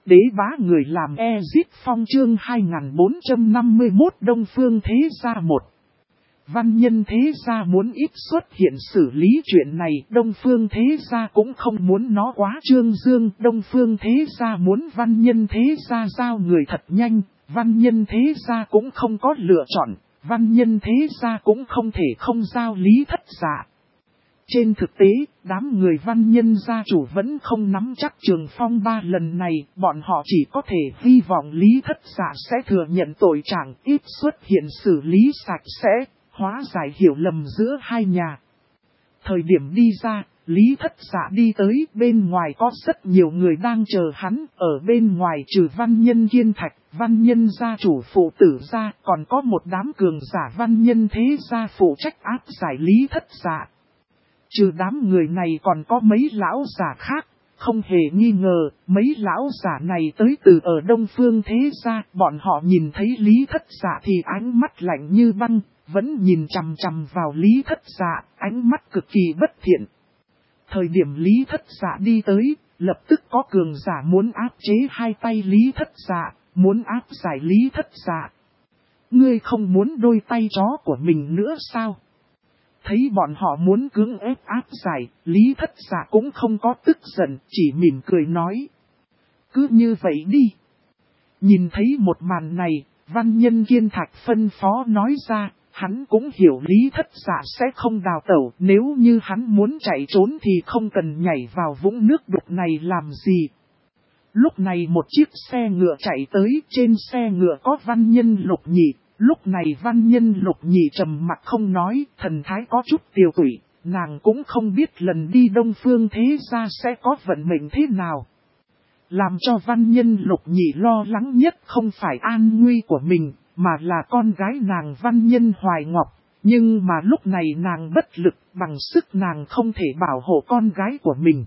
Đế bá người làm Ezit Phong chương 2451 Đông Phương Thế Gia 1. Văn Nhân Thế Gia muốn ít xuất hiện xử lý chuyện này, Đông Phương Thế Gia cũng không muốn nó quá trương dương. Đông Phương Thế Gia muốn Văn Nhân Thế Gia giao người thật nhanh, Văn Nhân Thế Gia cũng không có lựa chọn, Văn Nhân Thế Gia cũng không thể không giao Lý Thất Dạ. Trên thực tế, đám người Văn Nhân gia chủ vẫn không nắm chắc Trường Phong ba lần này, bọn họ chỉ có thể hy vọng Lý Thất Dạ sẽ thừa nhận tội trạng, ít xuất hiện xử lý sạch sẽ, hóa giải hiểu lầm giữa hai nhà. Thời điểm đi ra, Lý Thất Dạ đi tới, bên ngoài có rất nhiều người đang chờ hắn, ở bên ngoài trừ Văn Nhân Kiên Thạch, Văn Nhân gia chủ phụ tử gia, còn có một đám cường giả Văn Nhân Thế gia phụ trách áp giải Lý Thất Dạ. Trừ đám người này còn có mấy lão giả khác, không hề nghi ngờ, mấy lão giả này tới từ ở Đông Phương Thế Gia, bọn họ nhìn thấy Lý Thất Dạ thì ánh mắt lạnh như băng, vẫn nhìn chằm chằm vào Lý Thất Dạ, ánh mắt cực kỳ bất thiện. Thời điểm Lý Thất Dạ đi tới, lập tức có cường giả muốn áp chế hai tay Lý Thất Dạ, muốn áp giải Lý Thất Dạ. Ngươi không muốn đôi tay chó của mình nữa sao? Thấy bọn họ muốn cưỡng ép áp giải, Lý Thất Dạ cũng không có tức giận, chỉ mỉm cười nói. Cứ như vậy đi. Nhìn thấy một màn này, Văn Nhân Kiên Thạch phân phó nói ra, hắn cũng hiểu Lý Thất Dạ sẽ không đào tẩu, nếu như hắn muốn chạy trốn thì không cần nhảy vào vũng nước đục này làm gì. Lúc này một chiếc xe ngựa chạy tới, trên xe ngựa có Văn Nhân Lục Nhị. Lúc này Văn Nhân Lục Nhị trầm mặc không nói, thần thái có chút tiều tụy, nàng cũng không biết lần đi Đông Phương Thế Gia sẽ có vận mệnh thế nào. Làm cho Văn Nhân Lục Nhị lo lắng nhất không phải an nguy của mình, mà là con gái nàng Văn Nhân Hoài Ngọc. Nhưng mà lúc này nàng bất lực, bằng sức nàng không thể bảo hộ con gái của mình.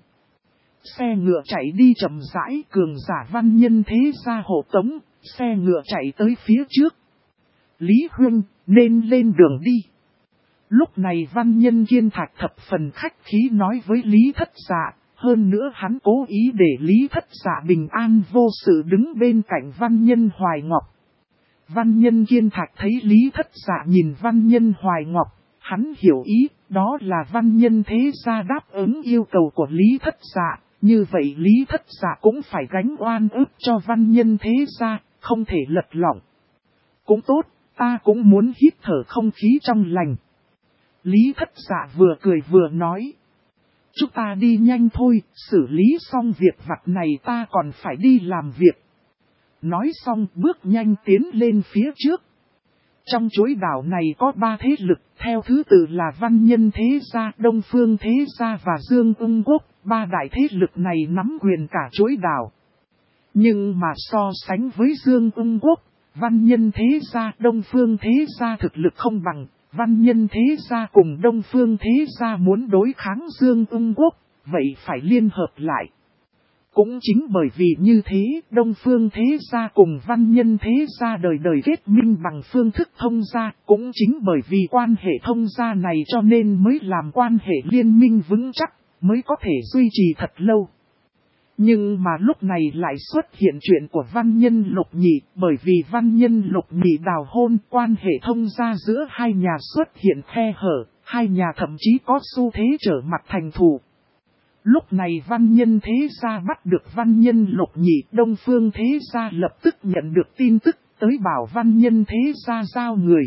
Xe ngựa chạy đi chậm rãi, cường giả Văn Nhân Thế Gia hộ tống, xe ngựa chạy tới phía trước. Lý Huynh, nên lên đường đi. Lúc này Văn Nhân Kiên Thạch thập phần khách khí nói với Lý Thất Dạ, hơn nữa hắn cố ý để Lý Thất Dạ bình an vô sự đứng bên cạnh Văn Nhân Hoài Ngọc. Văn Nhân Kiên Thạch thấy Lý Thất Dạ nhìn Văn Nhân Hoài Ngọc, hắn hiểu ý, đó là Văn Nhân Thế Gia đáp ứng yêu cầu của Lý Thất Dạ, như vậy Lý Thất Dạ cũng phải gánh oan ức cho Văn Nhân Thế Gia, không thể lật lỏng. Cũng tốt. Ta cũng muốn hít thở không khí trong lành. Lý Thất Dạ vừa cười vừa nói. Chúng ta đi nhanh thôi, xử lý xong việc vặt này ta còn phải đi làm việc. Nói xong bước nhanh tiến lên phía trước. Trong chuỗi đảo này có 3 thế lực, theo thứ tự là Văn Nhân Thế Gia, Đông Phương Thế Gia và Dương Ưng Quốc. 3 đại thế lực này nắm quyền cả chuỗi đảo. Nhưng mà so sánh với Dương Ưng Quốc, Văn Nhân Thế Gia, Đông Phương Thế Gia thực lực không bằng, Văn Nhân Thế Gia cùng Đông Phương Thế Gia muốn đối kháng Dương Ưng Quốc, vậy phải liên hợp lại. Cũng chính bởi vì như thế, Đông Phương Thế Gia cùng Văn Nhân Thế Gia đời đời kết minh bằng phương thức thông gia, cũng chính bởi vì quan hệ thông gia này cho nên mới làm quan hệ liên minh vững chắc, mới có thể duy trì thật lâu. Nhưng mà lúc này lại xuất hiện chuyện của Văn Nhân Lục Nhị, bởi vì Văn Nhân Lục Nhị đào hôn, quan hệ thông gia giữa hai nhà xuất hiện khe hở, hai nhà thậm chí có xu thế trở mặt thành thù. Lúc này Văn Nhân Thế Gia bắt được Văn Nhân Lục Nhị, Đông Phương Thế Gia lập tức nhận được tin tức, tới bảo Văn Nhân Thế Gia giao người.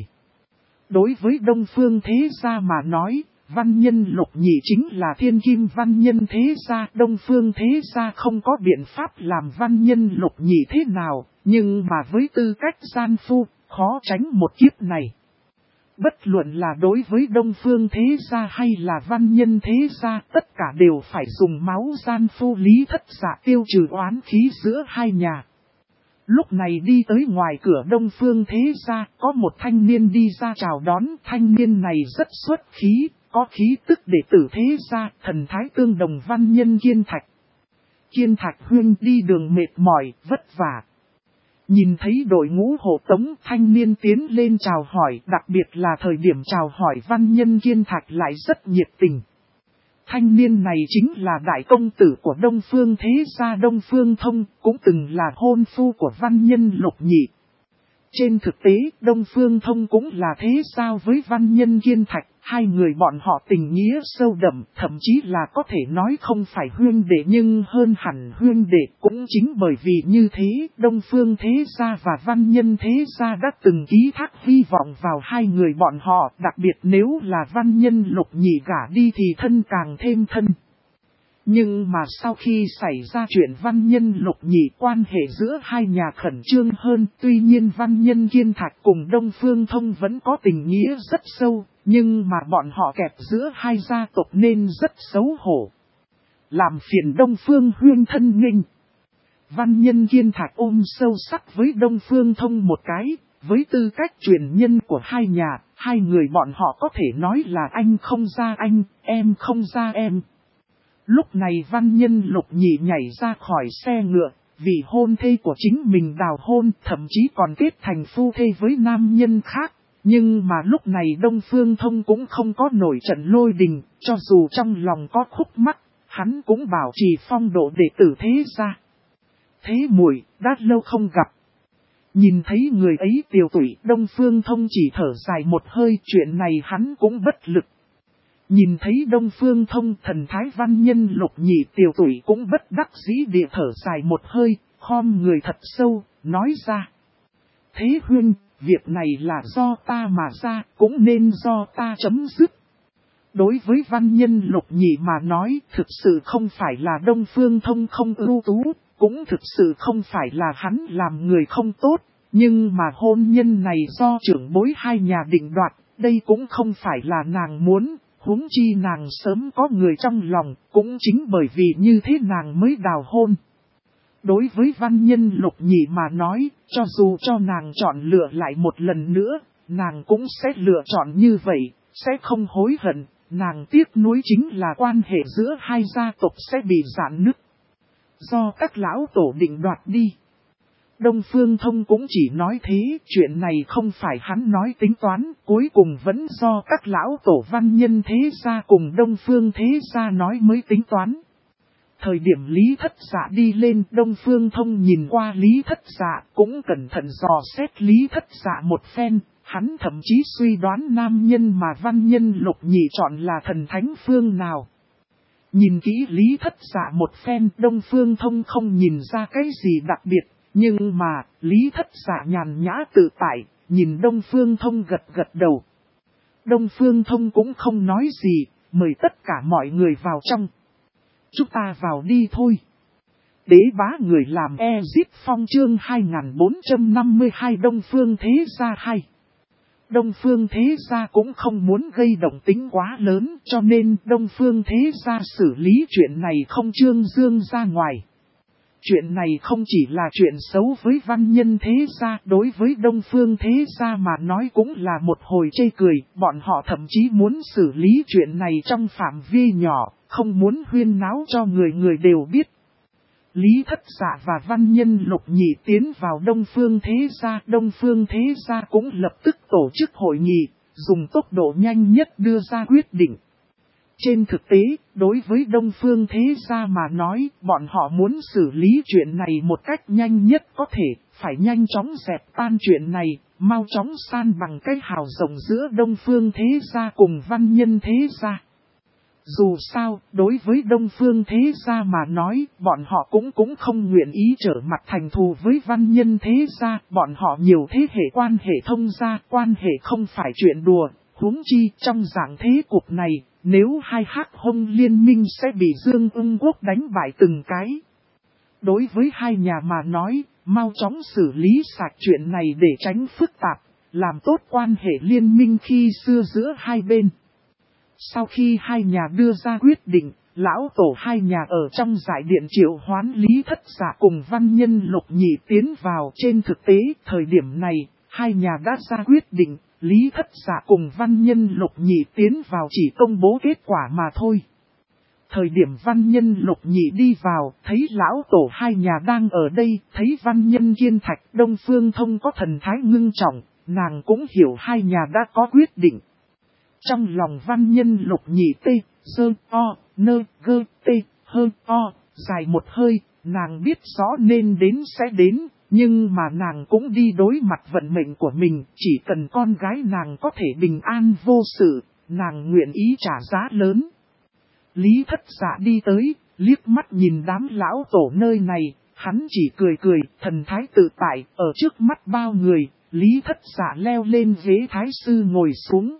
Đối với Đông Phương Thế Gia mà nói, Văn Nhân Lục Nhị chính là thiên kim Văn Nhân Thế Gia, Đông Phương Thế Gia không có biện pháp làm Văn Nhân Lục Nhị thế nào, nhưng mà với tư cách gian phu, khó tránh một kiếp này. Bất luận là đối với Đông Phương Thế Gia hay là Văn Nhân Thế Gia, tất cả đều phải dùng máu gian phu Lý Thất Dạ tiêu trừ oán khí giữa hai nhà. Lúc này đi tới ngoài cửa Đông Phương Thế Gia, có một thanh niên đi ra chào đón, thanh niên này rất xuất khí, có khí tức đệ tử Thế Gia, thần thái tương đồng Văn Nhân Kiên Thạch. Kiên Thạch huynh đi đường mệt mỏi, vất vả. Nhìn thấy đội ngũ hộ tống, thanh niên tiến lên chào hỏi, đặc biệt là thời điểm chào hỏi Văn Nhân Kiên Thạch lại rất nhiệt tình. Thanh niên này chính là đại công tử của Đông Phương Thế Gia Đông Phương Thông, cũng từng là hôn phu của văn nhân Lục Nhị. Trên thực tế, Đông Phương Thông cũng là thế giao với văn nhân Kiên Thạch, hai người bọn họ tình nghĩa sâu đậm, thậm chí là có thể nói không phải huynh đệ nhưng hơn hẳn huynh đệ. Cũng chính bởi vì như thế, Đông Phương Thế Gia và văn nhân Thế Gia đã từng ký thác hy vọng vào hai người bọn họ, đặc biệt nếu là văn nhân Lục Nhị gả đi thì thân càng thêm thân. Nhưng mà sau khi xảy ra chuyện văn nhân Lục Nhị, quan hệ giữa hai nhà khẩn trương hơn. Tuy nhiên văn nhân Kiên Thạch cùng Đông Phương Thông vẫn có tình nghĩa rất sâu, nhưng mà bọn họ kẹp giữa hai gia tộc nên rất xấu hổ. Làm phiền Đông Phương huyên thân nghênh. Văn nhân Kiên Thạch ôm sâu sắc với Đông Phương Thông một cái, với tư cách truyền nhân của hai nhà, hai người bọn họ có thể nói là anh không ra anh, em không ra em. Lúc này văn nhân Lục Nhị nhảy ra khỏi xe ngựa, vì hôn thê của chính mình đào hôn, thậm chí còn kết thành phu thê với nam nhân khác. Nhưng mà lúc này Đông Phương Thông cũng không có nổi trận lôi đình, cho dù trong lòng có khúc mắc, hắn cũng bảo trì phong độ đệ tử Thế Gia. Thế muội, đã lâu không gặp. Nhìn thấy người ấy tiều tụy, Đông Phương Thông chỉ thở dài một hơi, chuyện này hắn cũng bất lực. Nhìn thấy Đông Phương Thông, thần thái văn nhân Lục Nhị tiều tụy cũng bất đắc dĩ địa thở dài một hơi, khom người thật sâu, nói ra. Thế huynh, việc này là do ta mà ra, cũng nên do ta chấm dứt. Đối với văn nhân Lục Nhị mà nói, thực sự không phải là Đông Phương Thông không ưu tú, cũng thực sự không phải là hắn làm người không tốt, nhưng mà hôn nhân này do trưởng bối hai nhà định đoạt, đây cũng không phải là nàng muốn. Huống chi nàng sớm có người trong lòng, cũng chính bởi vì như thế nàng mới đào hôn. Đối với văn nhân Lục Nhị mà nói, cho dù cho nàng chọn lựa lại một lần nữa, nàng cũng sẽ lựa chọn như vậy, sẽ không hối hận. Nàng tiếc nuối chính là quan hệ giữa hai gia tộc sẽ bị rạn nứt. Do các lão tổ định đoạt đi. Đông Phương Thông cũng chỉ nói thế, chuyện này không phải hắn nói tính toán, cuối cùng vẫn do các lão tổ văn nhân Thế Gia cùng Đông Phương Thế Gia nói mới tính toán. Thời điểm Lý Thất Dạ đi lên, Đông Phương Thông nhìn qua Lý Thất Dạ, cũng cẩn thận dò xét Lý Thất Dạ một phen, hắn thậm chí suy đoán nam nhân mà văn nhân Lục Nhị chọn là thần thánh phương nào. Nhìn kỹ Lý Thất Dạ một phen, Đông Phương Thông không nhìn ra cái gì đặc biệt. Nhưng mà, Lý Thất Dạ nhàn nhã tự tại, nhìn Đông Phương Thông gật gật đầu. Đông Phương Thông cũng không nói gì, mời tất cả mọi người vào trong. Chúng ta vào đi thôi. Đế bá người làm Ezip Phong chương 2452 Đông Phương Thế Gia 2. Đông Phương Thế Gia cũng không muốn gây động tính quá lớn, cho nên Đông Phương Thế Gia xử lý chuyện này không trương dương ra ngoài. Chuyện này không chỉ là chuyện xấu với văn nhân Thế Gia, đối với Đông Phương Thế Gia mà nói cũng là một hồi chê cười, bọn họ thậm chí muốn xử lý chuyện này trong phạm vi nhỏ, không muốn huyên náo cho người người đều biết. Lý Thất Dạ và văn nhân Lục Nhị tiến vào Đông Phương Thế Gia cũng lập tức tổ chức hội nghị, dùng tốc độ nhanh nhất đưa ra quyết định. Trên thực tế, đối với Đông Phương Thế Gia mà nói, bọn họ muốn xử lý chuyện này một cách nhanh nhất có thể, phải nhanh chóng dẹp tan chuyện này, mau chóng san bằng cái hào rộng giữa Đông Phương Thế Gia cùng văn nhân Thế Gia. Dù sao, đối với Đông Phương Thế Gia mà nói, bọn họ cũng không nguyện ý trở mặt thành thù với văn nhân Thế Gia, bọn họ nhiều thế hệ quan hệ thông gia, quan hệ không phải chuyện đùa, huống chi trong dạng thế cục này. Nếu hai hắc hông liên minh sẽ bị Dương Ưng Quốc đánh bại từng cái. Đối với hai nhà mà nói, mau chóng xử lý sạch chuyện này để tránh phức tạp, làm tốt quan hệ liên minh khi xưa giữa hai bên. Sau khi hai nhà đưa ra quyết định, lão tổ hai nhà ở trong giải điện triệu hoán Lý Thất Dạ cùng văn nhân Lục Nhị tiến vào. Trên thực tế, thời điểm này, hai nhà đã ra quyết định. Lý Thất Dạ cùng văn nhân Lục Nhị tiến vào chỉ công bố kết quả mà thôi. Thời điểm văn nhân Lục Nhị đi vào, thấy lão tổ hai nhà đang ở đây, thấy văn nhân Kiên Thạch Đông Phương Thông có thần thái ngưng trọng, nàng cũng hiểu hai nhà đã có quyết định. Trong lòng văn nhân Lục Nhị tê, sơ, o, nơ gơ tê hơ o, dài một hơi, nàng biết rõ nên đến sẽ đến, nhưng mà nàng cũng đi đối mặt vận mệnh của mình, chỉ cần con gái nàng có thể bình an vô sự, nàng nguyện ý trả giá lớn. Lý Thất Dạ đi tới, liếc mắt nhìn đám lão tổ nơi này, hắn chỉ cười cười, thần thái tự tại, ở trước mắt bao người, Lý Thất Dạ leo lên ghế thái sư ngồi xuống.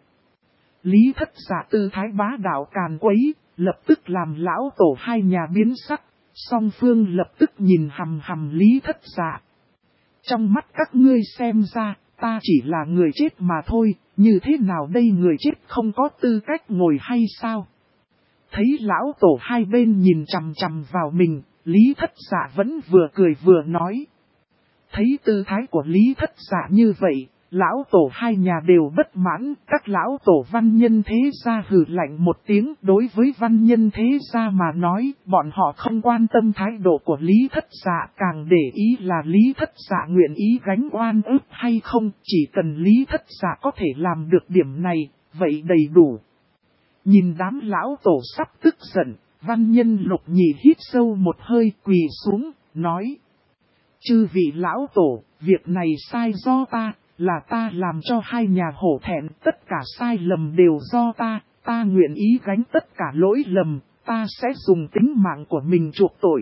Lý Thất Dạ tư thái bá đạo càn quấy, lập tức làm lão tổ hai nhà biến sắc, song phương lập tức nhìn hằm hằm Lý Thất Dạ. Trong mắt các ngươi xem ra, ta chỉ là người chết mà thôi, như thế nào đây, người chết không có tư cách ngồi hay sao? Thấy lão tổ hai bên nhìn chằm chằm vào mình, Lý Thất Dạ vẫn vừa cười vừa nói. Thấy tư thái của Lý Thất Dạ như vậy, lão tổ hai nhà đều bất mãn, các lão tổ văn nhân thế gia hừ lạnh một tiếng. Đối với văn nhân thế gia mà nói, bọn họ không quan tâm thái độ của Lý Thất Dạ, càng để ý là Lý Thất Dạ nguyện ý gánh oan ức hay không, chỉ cần Lý Thất Dạ có thể làm được điểm này, vậy đầy đủ. Nhìn đám lão tổ sắp tức giận, văn nhân Lục Nhị hít sâu một hơi, quỳ xuống, nói. Chư vị lão tổ, việc này sai do ta, là ta làm cho hai nhà hổ thẹn, tất cả sai lầm đều do ta nguyện ý gánh tất cả lỗi lầm, ta sẽ dùng tính mạng của mình chuộc tội.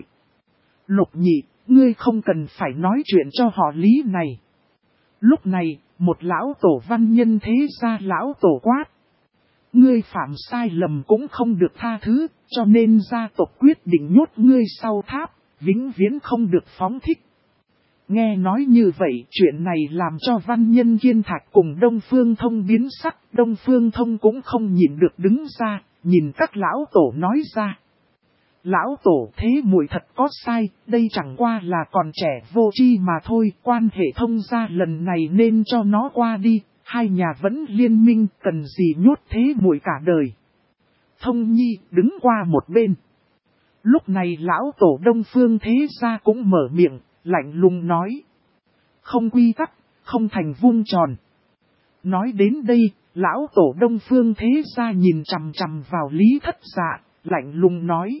Lục Nhị, ngươi không cần phải nói chuyện cho họ Lý này. Lúc này, một lão tổ văn nhân thế gia lão tổ quát. Ngươi phạm sai lầm cũng không được tha thứ, cho nên gia tộc quyết định nhốt ngươi sau tháp, vĩnh viễn không được phóng thích. Nghe nói như vậy, chuyện này làm cho văn nhân Kiên Thạch cùng Đông Phương Thông biến sắc, Đông Phương Thông cũng không nhịn được đứng ra, nhìn các lão tổ nói ra. Lão tổ, thế muội thật có sai, đây chẳng qua là còn trẻ vô tri mà thôi, quan hệ Thông gia lần này nên cho nó qua đi, hai nhà vẫn liên minh, cần gì nhốt thế muội cả đời. Thông Nhi đứng qua một bên. Lúc này lão tổ Đông Phương thế gia cũng mở miệng, lạnh lùng nói. Không quy tắc, không thành vuông tròn. Nói đến đây, lão tổ Đông Phương thế gia nhìn chằm chằm vào Lý Thất Dạ, lạnh lùng nói.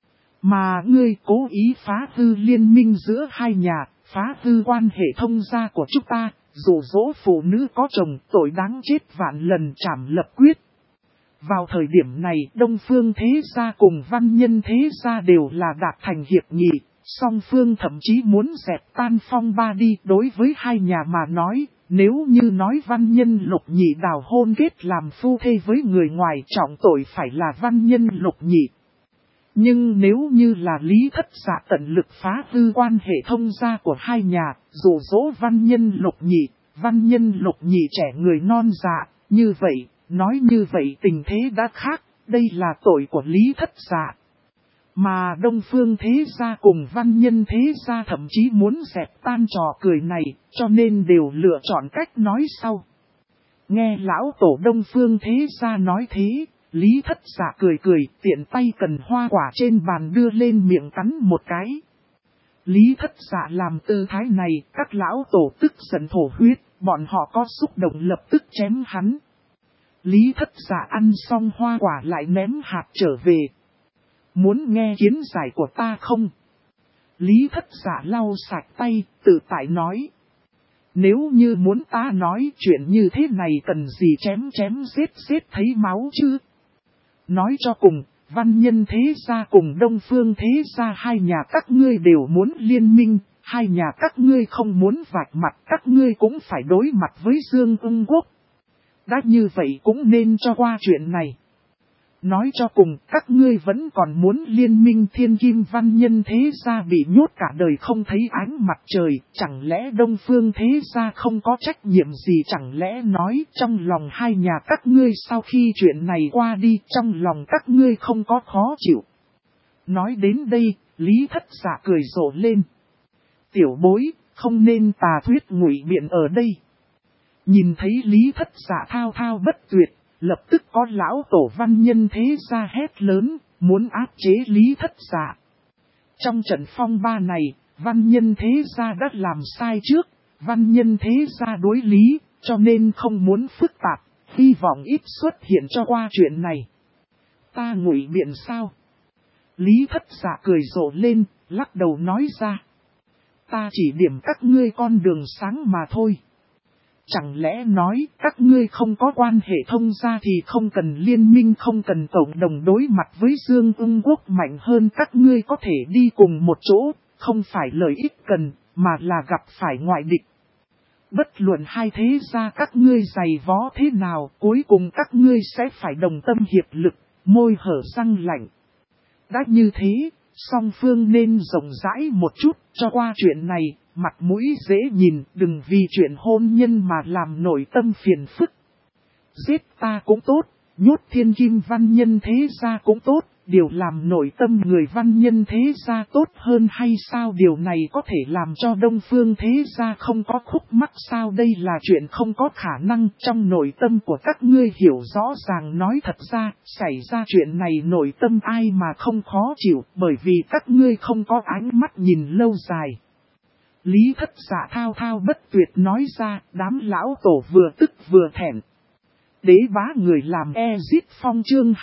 Mà ngươi cố ý phá hư liên minh giữa hai nhà, phá hư quan hệ thông gia của chúng ta, dụ dỗ phụ nữ có chồng, tội đáng chết vạn lần, trảm lập quyết. Vào thời điểm này, Đông Phương thế gia cùng văn nhân thế gia đều là đạt thành hiệp nghị, song phương thậm chí muốn dẹp tan phong ba đi. Đối với hai nhà mà nói, nếu như nói văn nhân Lục Nhị đào hôn kết làm phu thê với người ngoài, trọng tội phải là văn nhân Lục Nhị. Nhưng nếu như là Lý Thất Dạ tận lực phá hư quan hệ thông gia của hai nhà, dụ dỗ văn nhân Lục Nhị trẻ người non dạ, như vậy, nói như vậy tình thế đã khác, đây là tội của Lý Thất Dạ. Mà Đông Phương thế gia cùng văn nhân thế gia thậm chí muốn dẹp tan trò cười này, cho nên đều lựa chọn cách nói sau. Nghe lão tổ Đông Phương thế gia nói thế, Lý Thất Dạ cười cười, tiện tay cần hoa quả trên bàn đưa lên miệng cắn một cái. Lý Thất Dạ làm tư thái này, các lão tổ tức giận thổ huyết, bọn họ có xúc động lập tức chém hắn. Lý Thất Dạ ăn xong hoa quả lại ném hạt trở về. Muốn nghe kiến giải của ta không? Lý Thất Dạ lau sạch tay, tự tại nói. Nếu như muốn ta nói chuyện như thế này cần gì chém giết thấy máu chứ? Nói cho cùng, văn nhân thế gia cùng Đông Phương thế gia hai nhà các ngươi đều muốn liên minh, hai nhà các ngươi không muốn vạch mặt, các ngươi cũng phải đối mặt với Dương Ưng Quốc. Đã như vậy cũng nên cho qua chuyện này. Nói cho cùng, các ngươi vẫn còn muốn liên minh thiên kim văn nhân thế gia bị nhốt cả đời không thấy ánh mặt trời, chẳng lẽ Đông Phương thế gia không có trách nhiệm gì, chẳng lẽ nói trong lòng hai nhà các ngươi sau khi chuyện này qua đi, trong lòng các ngươi không có khó chịu. Nói đến đây, Lý Thất Dạ cười rộ lên. Tiểu bối, không nên tà thuyết ngụy biện ở đây. Nhìn thấy Lý Thất Dạ thao thao bất tuyệt, lập tức có lão tổ văn nhân thế gia hét lớn, muốn áp chế Lý Thất Dạ. Trong trận phong ba này, văn nhân thế gia đã làm sai trước, văn nhân thế gia đối lý, cho nên không muốn phức tạp, hy vọng ít xuất hiện cho qua chuyện này. Ta ngụy biện sao? Lý Thất Dạ cười rộ lên, lắc đầu nói ra. Ta chỉ điểm các ngươi con đường sáng mà thôi. Chẳng lẽ nói các ngươi không có quan hệ thông gia thì không cần liên minh, không cần cộng đồng đối mặt với Dương Ưng Quốc mạnh hơn các ngươi có thể đi cùng một chỗ, không phải lợi ích cần, mà là gặp phải ngoại địch. Bất luận hai thế gia các ngươi dày vó thế nào, cuối cùng các ngươi sẽ phải đồng tâm hiệp lực, môi hở răng lạnh. Đã như thế, song phương nên rộng rãi một chút, cho qua chuyện này, mặt mũi dễ nhìn, đừng vì chuyện hôn nhân mà làm nội tâm phiền phức. Giết ta cũng tốt, nhốt Thiên Kim văn nhân thế gia cũng tốt, điều làm nội tâm người văn nhân thế gia tốt hơn hay sao? Điều này có thể làm cho Đông Phương thế gia không có khúc mắc sao? Đây là chuyện không có khả năng. Trong nội tâm của các ngươi hiểu rõ ràng, nói thật ra, xảy ra chuyện này nội tâm ai mà không khó chịu, bởi vì các ngươi không có ánh mắt nhìn lâu dài. Lý Thất Dạ thao thao bất tuyệt nói ra, đám lão tổ vừa tức vừa thẹn. Đế bá người làm Ezit Phong chương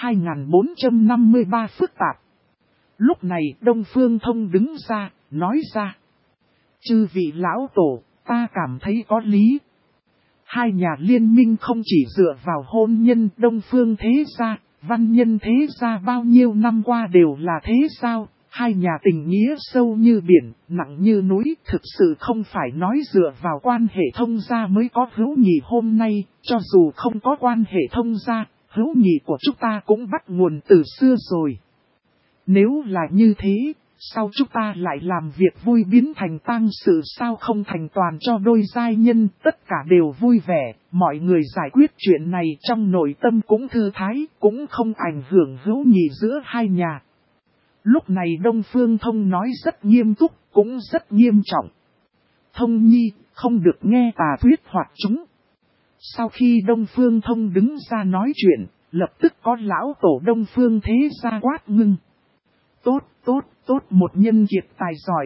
2453 phức tạp. Lúc này Đông Phương Thông đứng ra, nói ra. Chư vị lão tổ, ta cảm thấy có lý. Hai nhà liên minh không chỉ dựa vào hôn nhân Đông Phương thế gia, văn nhân thế gia bao nhiêu năm qua đều là thế sao? Hai nhà tình nghĩa sâu như biển, nặng như núi, thực sự không phải nói dựa vào quan hệ thông gia mới có hữu nghị hôm nay, cho dù không có quan hệ thông gia, hữu nghị của chúng ta cũng bắt nguồn từ xưa rồi. Nếu là như thế, sao chúng ta lại làm việc vui biến thành tang sự, sao không thành toàn cho đôi giai nhân, tất cả đều vui vẻ, mọi người giải quyết chuyện này trong nội tâm cũng thư thái, cũng không ảnh hưởng hữu nghị giữa hai nhà. Lúc này Đông Phương Thông nói rất nghiêm túc, cũng rất nghiêm trọng. Thông nhi, không được nghe tà thuyết hoặc chúng. Sau khi Đông Phương Thông đứng ra nói chuyện, lập tức có lão tổ Đông Phương thế gia quát ngưng. Tốt, tốt, tốt, một nhân kiệt tài giỏi.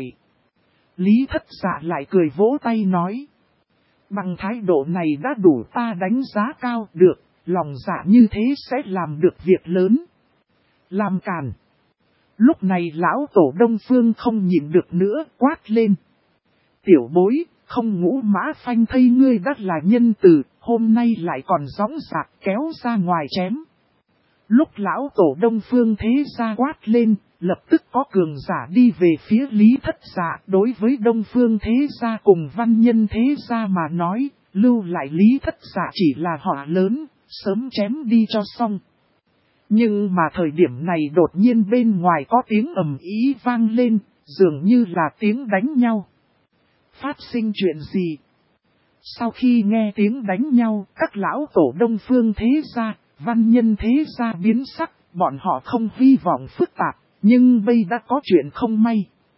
Lý Thất Dạ lại cười vỗ tay nói. Bằng thái độ này đã đủ ta đánh giá cao được, lòng dạ như thế sẽ làm được việc lớn. Làm càn. Lúc này lão tổ Đông Phương không nhịn được nữa, quát lên. Tiểu bối, không ngũ mã phanh thây ngươi đắt là nhân từ, hôm nay lại còn gióng giạc kéo ra ngoài chém. Lúc lão tổ Đông Phương thế gia quát lên, lập tức có cường giả đi về phía Lý Thất Dạ. Đối với Đông Phương thế gia cùng văn nhân thế gia mà nói, lưu lại Lý Thất Dạ chỉ là họa lớn, sớm chém đi cho xong. Nhưng mà thời điểm này đột nhiên bên ngoài có tiếng ầm ĩ vang lên, dường như là tiếng đánh nhau. Phát sinh chuyện gì? Sau khi nghe tiếng đánh nhau, các lão tổ Đông Phương thế gia, văn nhân thế gia biến sắc, bọn họ không hy vọng phức tạp, nhưng bây đã có chuyện không may.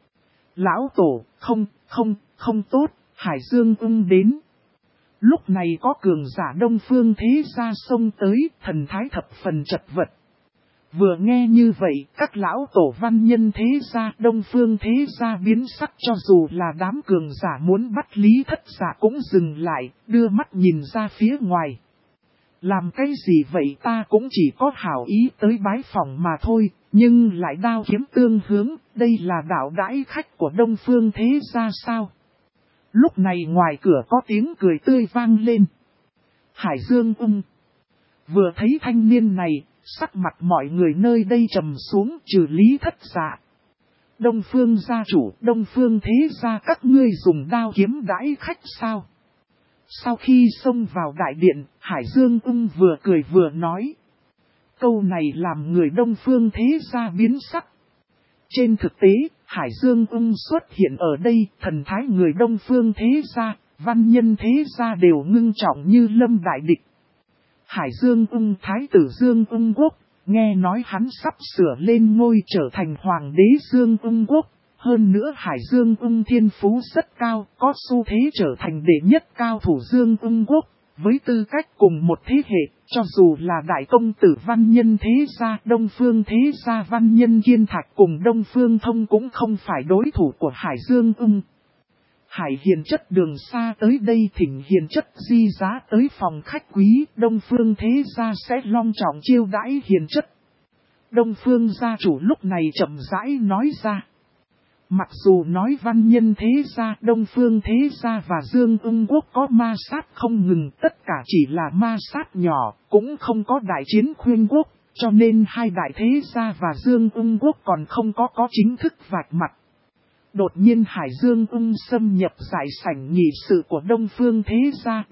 Lão tổ, không tốt, Hải Dương Ưng đến. Lúc này có cường giả Đông Phương thế gia xông tới, thần thái thập phần chật vật. Vừa nghe như vậy, các lão tổ văn nhân thế gia, Đông Phương thế gia biến sắc, cho dù là đám cường giả muốn bắt Lý Thất Dạ cũng dừng lại, đưa mắt nhìn ra phía ngoài. Làm cái gì vậy, ta cũng chỉ có hảo ý tới bái phòng mà thôi, nhưng lại đao kiếm tương hướng, đây là đạo đãi khách của Đông Phương thế gia sao? Lúc này ngoài cửa có tiếng cười tươi vang lên. Hải Dương Ưng. Vừa thấy thanh niên này, sắc mặt mọi người nơi đây trầm xuống, trừ Lý Thất Dạ. Đông Phương gia chủ, Đông Phương thế gia các ngươi dùng đao kiếm đãi khách sao? Sau khi xông vào đại điện, Hải Dương Ưng vừa cười vừa nói. Câu này làm người Đông Phương thế gia biến sắc. Trên thực tế, Hải Dương Ưng xuất hiện ở đây, thần thái người Đông Phương thế gia, văn nhân thế gia đều ngưng trọng như lâm đại địch. Hải Dương Ưng thái tử Dương Ưng Quốc, nghe nói hắn sắp sửa lên ngôi trở thành hoàng đế Dương Ưng Quốc. Hơn nữa Hải Dương Ưng thiên phú rất cao, có xu thế trở thành đệ nhất cao thủ Dương Ưng Quốc. Với tư cách cùng một thế hệ, cho dù là đại công tử văn nhân thế gia, Đông Phương thế gia văn nhân Kiên Thạch cùng Đông Phương Thông cũng không phải đối thủ của Hải Dương Ưng. Hải Hiền Chất đường xa tới đây thỉnh Hiền Chất di giá tới phòng khách quý, Đông Phương thế gia sẽ long trọng chiêu đãi Hiền Chất. Đông Phương gia chủ lúc này chậm rãi nói ra. Mặc dù nói văn nhân thế gia, Đông Phương thế gia và Dương Ưng Quốc có ma sát không ngừng, tất cả chỉ là ma sát nhỏ, cũng không có đại chiến khuyên quốc, cho nên hai đại thế gia và Dương Ưng Quốc còn không có chính thức vạch mặt. Đột nhiên Hải Dương Ưng xâm nhập giải sảnh nghị sự của Đông Phương thế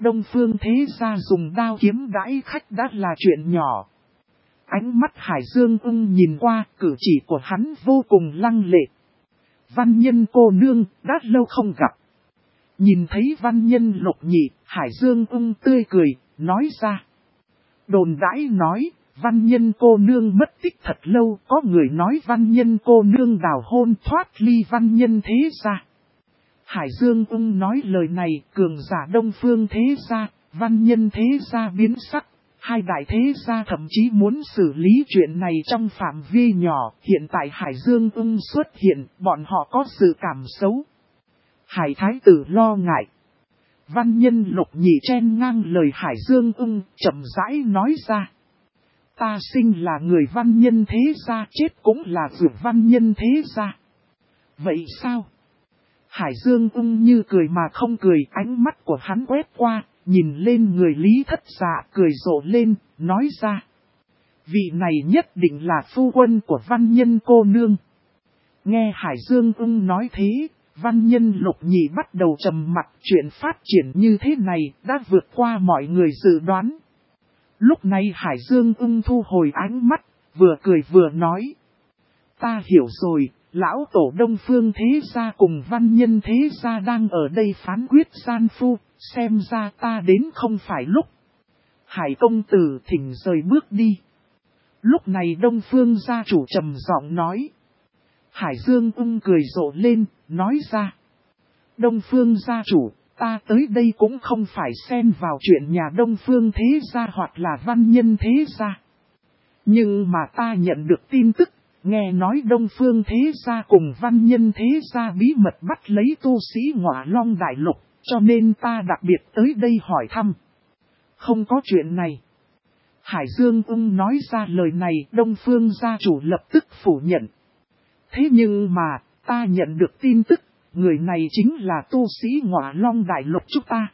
gia dùng đao kiếm đãi khách đã là chuyện nhỏ. Ánh mắt Hải Dương Ưng nhìn qua, cử chỉ của hắn vô cùng lăng lệ. Văn nhân cô nương, đã lâu không gặp. Nhìn thấy văn nhân Lục Nhị, Hải Dương Ưng tươi cười, nói ra. Đồn đãi nói, văn nhân cô nương mất tích thật lâu, có người nói văn nhân cô nương đào hôn thoát ly văn nhân thế gia. Hải Dương Ưng nói lời này, cường giả Đông Phương thế gia, văn nhân thế gia biến sắc. Hai đại thế gia thậm chí muốn xử lý chuyện này trong phạm vi nhỏ, hiện tại Hải Dương Ưng xuất hiện, bọn họ có sự cảm xấu. Hải Thái tử lo ngại. Văn nhân Lục Nhị chen ngang lời Hải Dương Ưng, chậm rãi nói ra. Ta sinh là người văn nhân thế gia, chết cũng là vượt văn nhân thế gia. Vậy sao? Hải Dương Ưng như cười mà không cười, ánh mắt của hắn quét qua, nhìn lên người Lý Thất Dạ, cười rộ lên, nói ra. Vị này nhất định là phu quân của văn nhân cô nương. Nghe Hải Dương Ưng nói thế, văn nhân Lục Nhị bắt đầu trầm mặc, chuyện phát triển như thế này đã vượt qua mọi người dự đoán. Lúc này Hải Dương Ưng thu hồi ánh mắt, vừa cười vừa nói. Ta hiểu rồi, lão tổ Đông Phương thế gia cùng văn nhân thế gia đang ở đây phán quyết gian phu, xem ra ta đến không phải lúc. Hải công tử thỉnh rời bước đi. Lúc này Đông Phương gia chủ trầm giọng nói. Hải Dương Ưng cười rộ lên, nói ra. Đông Phương gia chủ, ta tới đây cũng không phải xen vào chuyện nhà Đông Phương thế gia hoặc là văn nhân thế gia. Nhưng mà ta nhận được tin tức, nghe nói Đông Phương thế gia cùng văn nhân thế gia bí mật bắt lấy tu sĩ Ngọa Long Đại Lục, cho nên ta đặc biệt tới đây hỏi thăm. Không có chuyện này. Hải Dương Ưng nói ra lời này, Đông Phương gia chủ lập tức phủ nhận. Thế nhưng mà, ta nhận được tin tức, người này chính là tu sĩ Ngọa Long Đại Lục chúng ta.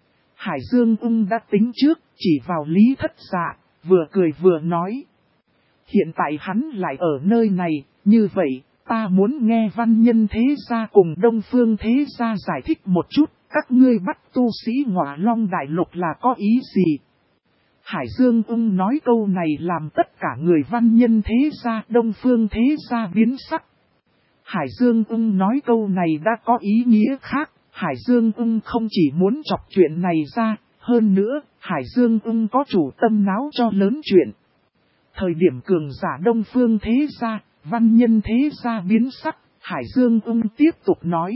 Hải Dương Ưng đã tính trước, chỉ vào Lý Thất Dạ, vừa cười vừa nói. Hiện tại hắn lại ở nơi này, như vậy, ta muốn nghe văn nhân thế gia cùng Đông Phương thế gia giải thích một chút, các ngươi bắt tu sĩ Ngọa Long Đại Lục là có ý gì? Hải Dương Ưng nói câu này làm tất cả người văn nhân thế gia, Đông Phương thế gia biến sắc. Hải Dương Ưng nói câu này đã có ý nghĩa khác, Hải Dương Ưng không chỉ muốn chọc chuyện này ra, hơn nữa, Hải Dương Ưng có chủ tâm náo cho lớn chuyện. Thời điểm cường giả Đông Phương thế gia, văn nhân thế gia biến sắc, Hải Dương Ưng tiếp tục nói.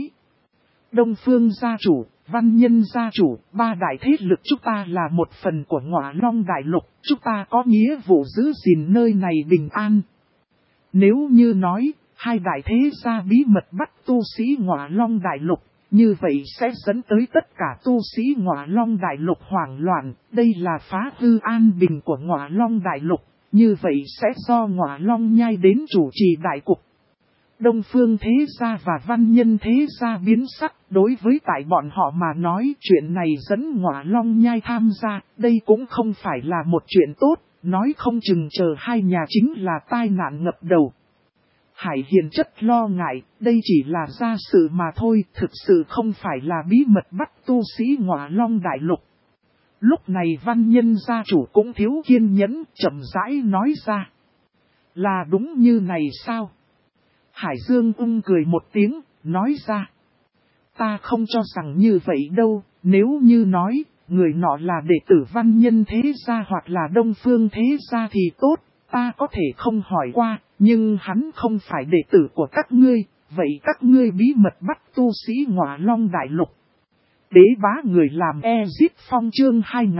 Đông Phương gia chủ, văn nhân gia chủ, ba đại thế lực chúng ta là một phần của Ngọa Long Đại Lục, chúng ta có nghĩa vụ giữ gìn nơi này bình an. Nếu như nói, hai đại thế gia bí mật bắt tu sĩ Ngọa Long Đại Lục, như vậy sẽ dẫn tới tất cả tu sĩ Ngọa Long Đại Lục hoảng loạn, đây là phá hư an bình của Ngọa Long Đại Lục, như vậy sẽ do Ngọa Long Nhai đến chủ trì đại cục. Đông Phương thế gia và văn nhân thế gia biến sắc, đối với tại bọn họ mà nói chuyện này dẫn Ngọa Long Nhai tham gia, đây cũng không phải là một chuyện tốt, nói không chừng chờ hai nhà chính là tai nạn ngập đầu. Hải Hiền chất lo ngại, đây chỉ là gia sự mà thôi, thực sự không phải là bí mật bắt tu sĩ Ngọa Long Đại Lục. Lúc này văn nhân gia chủ cũng thiếu kiên nhẫn, chậm rãi nói ra. Là đúng như này sao? Hải Dương Ưng cười một tiếng, nói ra. Ta không cho rằng như vậy đâu, nếu như nói, người nọ là đệ tử văn nhân thế gia hoặc là Đông Phương thế gia thì tốt, ta có thể không hỏi qua, nhưng hắn không phải đệ tử của các ngươi, vậy các ngươi bí mật bắt tu sĩ Ngọa Long Đại Lục. Đế bá người làm Ezip Phong chương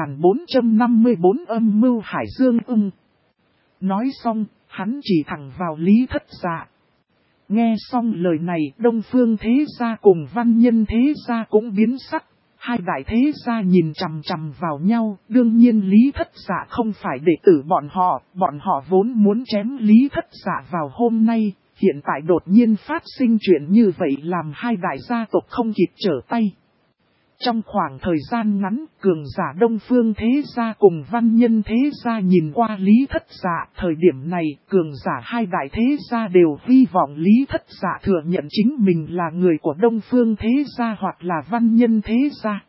2454 âm mưu Hải Dương Ưng. Nói xong, hắn chỉ thẳng vào Lý Thất Dạ. Nghe xong lời này, Đông Phương thế gia cùng văn nhân thế gia cũng biến sắc. Hai đại thế gia nhìn chằm chằm vào nhau, đương nhiên Lý Thất Dạ không phải đệ tử bọn họ vốn muốn chém Lý Thất Dạ vào hôm nay, hiện tại đột nhiên phát sinh chuyện như vậy làm hai đại gia tộc không kịp trở tay. Trong khoảng thời gian ngắn, cường giả Đông Phương Thế Gia cùng Văn Nhân Thế Gia nhìn qua Lý Thất Dạ. Thời điểm này, cường giả hai đại Thế Gia đều hy vọng Lý Thất Dạ thừa nhận chính mình là người của Đông Phương Thế Gia hoặc là Văn Nhân Thế Gia.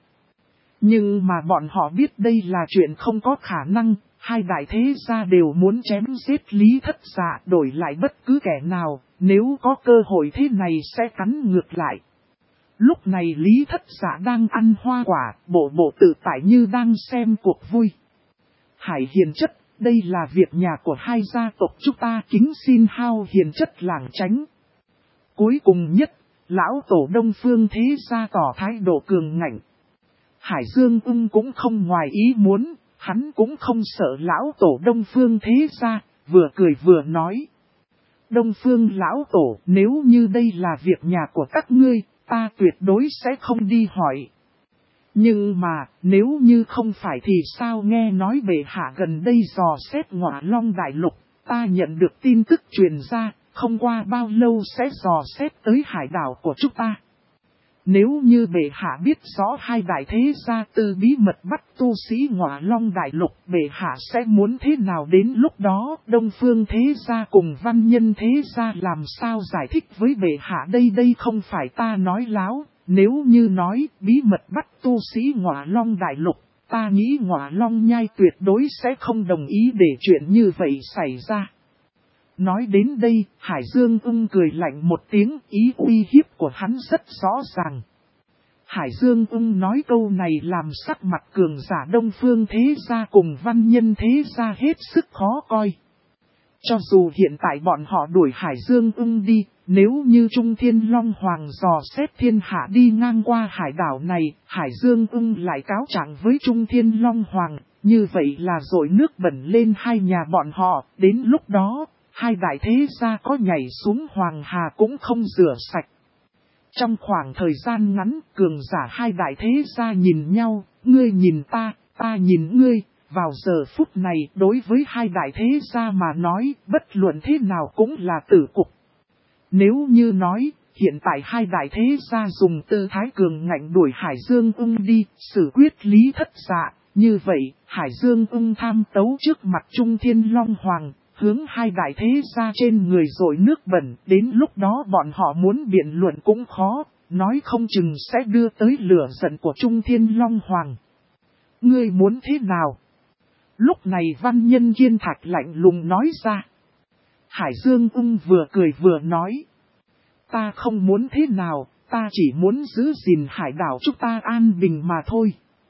Nhưng mà bọn họ biết đây là chuyện không có khả năng, hai đại Thế Gia đều muốn chém giết Lý Thất Dạ đổi lại bất cứ kẻ nào, nếu có cơ hội thế này sẽ cắn ngược lại. Lúc này Lý Thất Dạ đang ăn hoa quả, bộ tự tại như đang xem cuộc vui. Hải hiền chất, đây là việc nhà của hai gia tộc chúng ta, kính xin Hao hiền chất lảng tránh. Cuối cùng nhất, lão tổ Đông Phương Thế Gia tỏ thái độ cường ngạnh. Hải Dương Ung cũng không ngoài ý muốn, hắn cũng không sợ lão tổ Đông Phương Thế Gia, vừa cười vừa nói. Đông Phương lão tổ, nếu như đây là việc nhà của các ngươi, ta tuyệt đối sẽ không đi hỏi. Nhưng mà, nếu như không phải thì sao, nghe nói bệ hạ gần đây dò xét Ngọa Long Đại Lục, ta nhận được tin tức truyền ra, không qua bao lâu sẽ dò xét tới hải đảo của chúng ta. Nếu như bệ hạ biết rõ hai đại thế gia tư bí mật bắt tu sĩ Ngọa Long Đại Lục, bệ hạ sẽ muốn thế nào đến lúc đó? Đông Phương Thế Gia cùng Văn Nhân Thế Gia làm sao giải thích với bệ hạ đây? Đây không phải ta nói láo, nếu như nói bí mật bắt tu sĩ Ngọa Long Đại Lục, ta nghĩ Ngọa Long Nhai tuyệt đối sẽ không đồng ý để chuyện như vậy xảy ra. Nói đến đây, Hải Dương Ung cười lạnh một tiếng, ý uy hiếp của hắn rất rõ ràng. Hải Dương Ung nói câu này làm sắc mặt cường giả Đông Phương Thế Gia cùng Văn Nhân Thế Gia hết sức khó coi. Cho dù hiện tại bọn họ đuổi Hải Dương Ung đi, nếu như Trung Thiên Long Hoàng dò xét thiên hạ đi ngang qua hải đảo này, Hải Dương Ung lại cáo trạng với Trung Thiên Long Hoàng, như vậy là dội nước bẩn lên hai nhà bọn họ, đến lúc đó, hai đại thế gia có nhảy xuống Hoàng Hà cũng không rửa sạch. Trong khoảng thời gian ngắn, cường giả hai đại thế gia nhìn nhau, ngươi nhìn ta nhìn ngươi. Vào giờ phút này, đối với hai đại thế gia mà nói, bất luận thế nào cũng là tử cục. Nếu như nói, hiện tại hai đại thế gia dùng tư thái cường ngạnh đuổi Hải Dương Ung đi, xử quyết Lý Thất Dạ, như vậy, Hải Dương Ung tham tấu trước mặt Trung Thiên Long Hoàng, hướng hai đại thế gia trên người dội nước bẩn, đến lúc đó bọn họ muốn biện luận cũng khó, nói không chừng sẽ đưa tới lửa giận của Trung Thiên Long Hoàng. Ngươi muốn thế nào? Lúc này Văn Nhân Kiên Thạch lạnh lùng nói ra. Hải Dương Ung vừa cười vừa nói. Ta không muốn thế nào, ta chỉ muốn giữ gìn hải đảo chúng ta an bình mà thôi.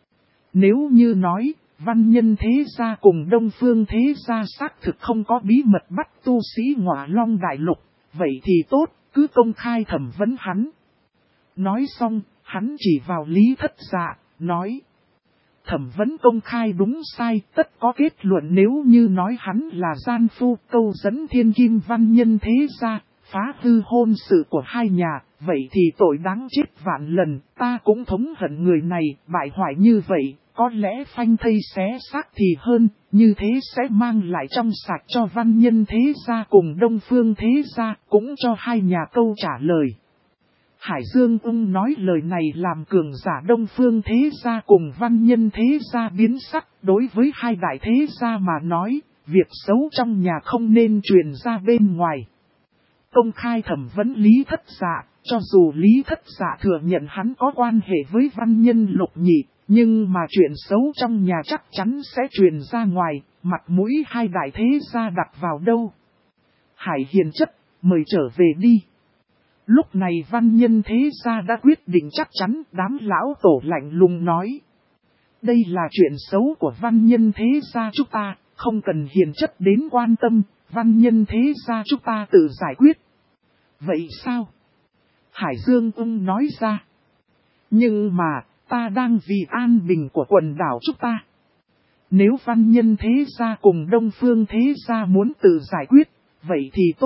Nếu như nói, Văn Nhân Thế Gia cùng Đông Phương Thế Gia xác thực không có bí mật bắt tu sĩ Ngọa Long Đại Lục, vậy thì tốt, cứ công khai thẩm vấn hắn. Nói xong, hắn chỉ vào Lý Thất Dạ, nói. Thẩm vấn công khai đúng sai, tất có kết luận nếu như nói hắn là gian phu, câu dẫn thiên kim Văn Nhân Thế Gia, phá hư hôn sự của hai nhà, vậy thì tội đáng chết vạn lần, ta cũng thống hận người này, bại hoại như vậy, có lẽ phanh thây xé xác thì hơn, như thế sẽ mang lại trong sạch cho Văn Nhân Thế Gia cùng Đông Phương Thế Gia, cũng cho hai nhà câu trả lời. Hải Dương Ung nói lời này làm cường giả Đông Phương Thế Gia cùng Văn Nhân Thế Gia biến sắc, đối với hai đại thế gia mà nói, việc xấu trong nhà không nên truyền ra bên ngoài. Công khai thẩm vấn Lý Thất Dạ, cho dù Lý Thất Dạ thừa nhận hắn có quan hệ với Văn Nhân Lục Nhị, nhưng mà chuyện xấu trong nhà chắc chắn sẽ truyền ra ngoài, mặt mũi hai đại thế gia đặt vào đâu. Hải hiền chất, mời trở về đi. Lúc này Văn Nhân Thế Gia đã quyết định chắc chắn, đám lão tổ lạnh lùng nói. Đây là chuyện xấu của Văn Nhân Thế Gia chúng ta, không cần hiền chất đến quan tâm, Văn Nhân Thế Gia chúng ta tự giải quyết. Vậy sao? Hải Dương Ung nói ra. Nhưng mà, ta đang vì an bình của quần đảo chúng ta. Nếu Văn Nhân Thế Gia cùng Đông Phương Thế Gia muốn tự giải quyết, vậy thì tốt.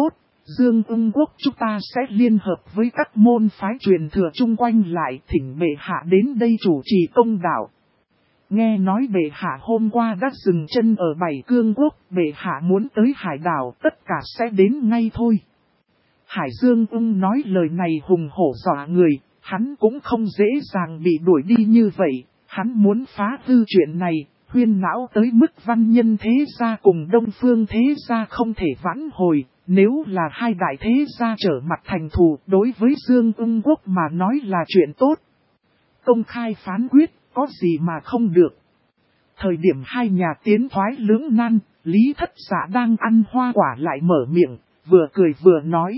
Dương Ung Quốc chúng ta sẽ liên hợp với các môn phái truyền thừa chung quanh lại thỉnh bệ hạ đến đây chủ trì công đạo. Nghe nói bệ hạ hôm qua đã dừng chân ở Bảy Cương Quốc, bệ hạ muốn tới hải đảo tất cả sẽ đến ngay thôi. Hải Dương Ung nói lời này hùng hổ dọa người, hắn cũng không dễ dàng bị đuổi đi như vậy, hắn muốn phá hư chuyện này, huyên não tới mức văn nhân thế gia cùng đông phương thế gia không thể vãn hồi, nếu là hai đại thế gia trở mặt thành thù đối với Dương Ung Quốc mà nói là chuyện tốt. Công khai phán quyết, có gì mà không được. Thời điểm hai nhà tiến thoái lưỡng nan, Lý Thất Dạ đang ăn hoa quả lại mở miệng, vừa cười vừa nói.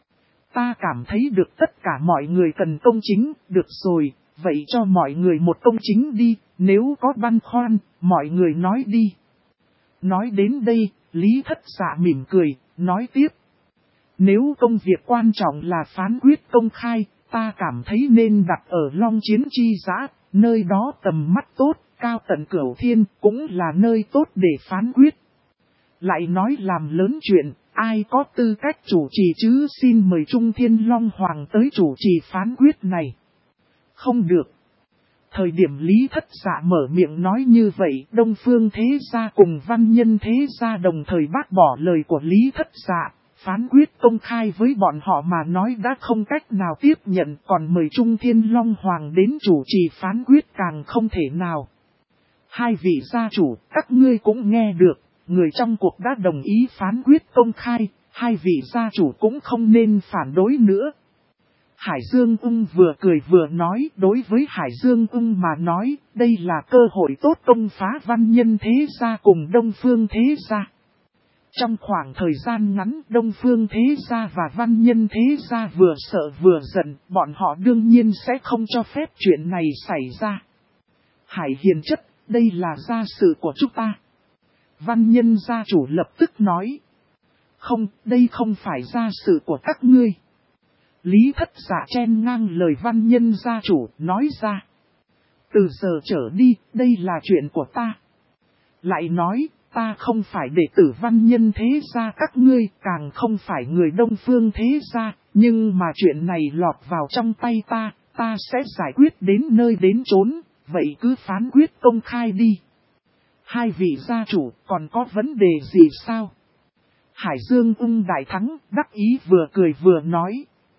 Ta cảm thấy được tất cả mọi người cần công chính, được rồi, vậy cho mọi người một công chính đi, nếu có băn khoăn, mọi người nói đi. Nói đến đây, Lý Thất Dạ mỉm cười, nói tiếp. Nếu công việc quan trọng là phán quyết công khai, ta cảm thấy nên đặt ở Long Chiến Chi Giã, nơi đó tầm mắt tốt, cao tận cửu thiên, cũng là nơi tốt để phán quyết. Lại nói làm lớn chuyện, ai có tư cách chủ trì chứ, xin mời Trung Thiên Long Hoàng tới chủ trì phán quyết này. Không được. Thời điểm Lý Thất Dạ mở miệng nói như vậy, Đông Phương Thế Gia cùng Văn Nhân Thế Gia đồng thời bác bỏ lời của Lý Thất Dạ. Phán quyết công khai với bọn họ mà nói đã không cách nào tiếp nhận, còn mời Trung Thiên Long Hoàng đến chủ trì phán quyết càng không thể nào. Hai vị gia chủ, các ngươi cũng nghe được, người trong cuộc đã đồng ý phán quyết công khai, hai vị gia chủ cũng không nên phản đối nữa. Hải Dương Ung vừa cười vừa nói, đối với Hải Dương Ung mà nói, đây là cơ hội tốt công phá Văn Nhân Thế Gia cùng Đông Phương Thế Gia. Trong khoảng thời gian ngắn, Đông Phương Thế Gia và Văn Nhân Thế Gia vừa sợ vừa giận, bọn họ đương nhiên sẽ không cho phép chuyện này xảy ra. Hải hiền chất, đây là gia sự của chúng ta. Văn Nhân gia chủ lập tức nói. Không, đây không phải gia sự của các ngươi. Lý Thất Dạ chen ngang lời Văn Nhân gia chủ, nói ra. Từ giờ trở đi, đây là chuyện của ta. Lại nói, ta không phải đệ tử Văn Nhân Thế Gia các ngươi, càng không phải người Đông Phương Thế Gia, nhưng mà chuyện này lọt vào trong tay ta sẽ giải quyết đến nơi đến chốn, vậy cứ phán quyết công khai đi. Hai vị gia chủ còn có vấn đề gì sao? Hải Dương Ung đại thắng, đắc ý vừa cười vừa nói.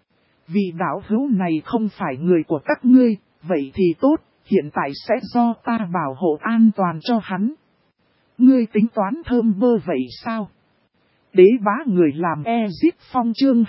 Vị đạo hữu này không phải người của các ngươi, vậy thì tốt, hiện tại sẽ do ta bảo hộ an toàn cho hắn. Ngươi tính toán thơm bơ vậy sao? Đế bá người làm Ezip Phong chương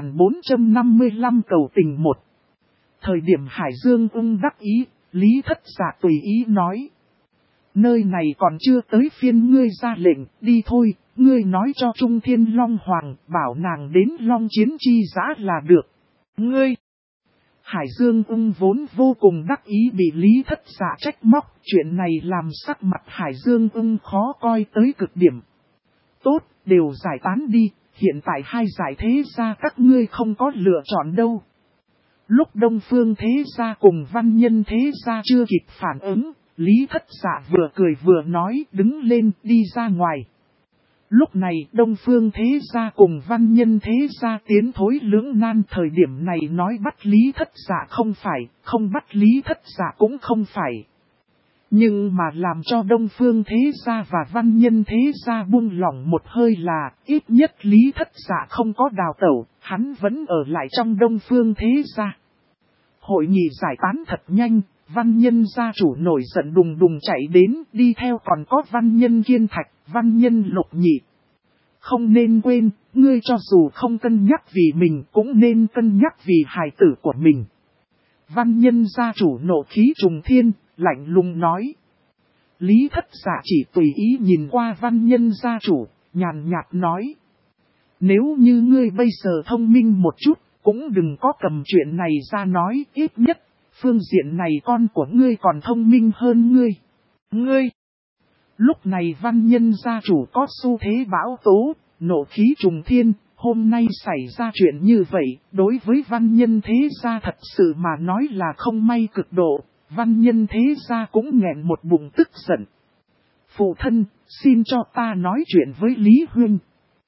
2455 cầu tình 1. Thời điểm Hải Dương Ung đắc ý, Lý Thất Dạ tùy ý nói. Nơi này còn chưa tới phiên ngươi ra lệnh, đi thôi, ngươi nói cho Trung Thiên Long Hoàng, bảo nàng đến Long Chiến Chi Giã là được. Ngươi! Hải Dương Ung vốn vô cùng đắc ý bị Lý Thất Dạ trách móc, chuyện này làm sắc mặt Hải Dương Ung khó coi tới cực điểm. Tốt, đều giải tán đi, hiện tại hai giải thế gia các ngươi không có lựa chọn đâu. Lúc Đông Phương Thế Gia cùng Văn Nhân Thế Gia chưa kịp phản ứng, Lý Thất Dạ vừa cười vừa nói đứng lên đi ra ngoài. Lúc này Đông Phương Thế Gia cùng Văn Nhân Thế Gia tiến thối lưỡng nan, thời điểm này nói bắt Lý Thất Dạ không phải, không bắt Lý Thất Dạ cũng không phải. Nhưng mà làm cho Đông Phương Thế Gia và Văn Nhân Thế Gia buông lỏng một hơi là ít nhất Lý Thất Dạ không có đào tẩu, hắn vẫn ở lại trong Đông Phương Thế Gia. Hội nghị giải tán thật nhanh, Văn Nhân gia chủ nổi giận đùng đùng chạy đến, đi theo còn có Văn Nhân Kiên Thạch, Văn Nhân Lục Nhị. Không nên quên, ngươi cho dù không cân nhắc vì mình cũng nên cân nhắc vì hài tử của mình. Văn Nhân gia chủ nộ khí trùng thiên, lạnh lùng nói. Lý Thất Dạ chỉ tùy ý nhìn qua Văn Nhân gia chủ, nhàn nhạt nói. Nếu như ngươi bây giờ thông minh một chút, cũng đừng có cầm chuyện này ra nói, ít nhất, phương diện này con của ngươi còn thông minh hơn ngươi. Ngươi! Lúc này Văn Nhân gia chủ có xu thế bão tố, nộ khí trùng thiên, hôm nay xảy ra chuyện như vậy, đối với Văn Nhân Thế Gia thật sự mà nói là không may cực độ, Văn Nhân Thế Gia cũng nghẹn một bụng tức giận. Phụ thân, xin cho ta nói chuyện với Lý Huynh.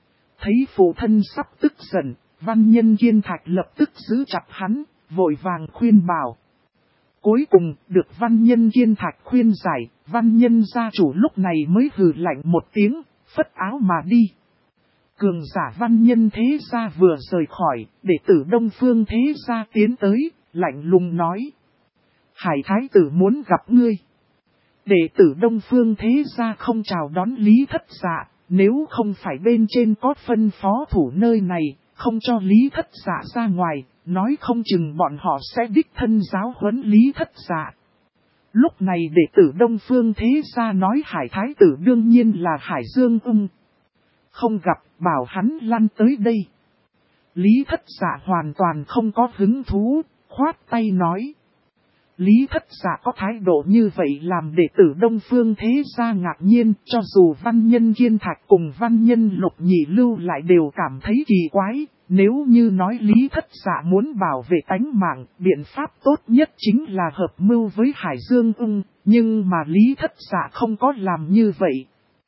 Thấy phụ thân sắp tức giận, Văn Nhân Kiên Thạch lập tức giữ chặt hắn, vội vàng khuyên bảo. Cuối cùng, được Văn Nhân Kiên Thạch khuyên giải, Văn Nhân gia chủ lúc này mới hừ lạnh một tiếng, phất áo mà đi. Cường giả Văn Nhân thế gia vừa rời khỏi, đệ tử Đông Phương thế gia tiến tới, lạnh lùng nói. Hải thái tử muốn gặp ngươi. Đệ tử Đông Phương thế gia không chào đón Lý Thất Dạ, nếu không phải bên trên có phân phó thủ nơi này, không cho Lý Thất Dạ ra ngoài, nói không chừng bọn họ sẽ đích thân giáo huấn Lý Thất Dạ. Lúc này đệ tử Đông Phương thế gia nói Hải thái tử đương nhiên là Hải Dương Ung. Không gặp, bảo hắn lăn tới đây. Lý Thất Dạ hoàn toàn không có hứng thú, khoát tay nói. Lý Thất Dạ có thái độ như vậy làm đệ tử Đông Phương thế gia ngạc nhiên, cho dù Văn Nhân Kiên Thạch cùng Văn Nhân Lục Nhị Lưu lại đều cảm thấy kỳ quái. Nếu như nói Lý Thất Dạ muốn bảo vệ tánh mạng, biện pháp tốt nhất chính là hợp mưu với Hải Dương Ung, nhưng mà Lý Thất Dạ không có làm như vậy.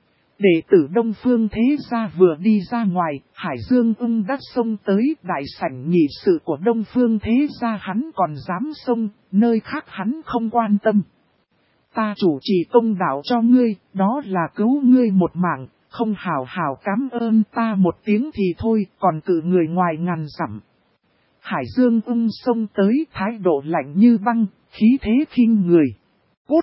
Đệ tử Đông Phương thế gia vừa đi ra ngoài, Hải Dương Ung đã xông tới đại sảnh nghị sự của Đông Phương thế gia hắn còn dám xông, nơi khác hắn không quan tâm. Ta chủ trì công đạo cho ngươi, đó là cứu ngươi một mạng, không hào hào cảm ơn ta một tiếng thì thôi, còn cự người ngoài ngàn dặm. Hải Dương Ung xông tới thái độ lạnh như băng, khí thế khinh người. Cút!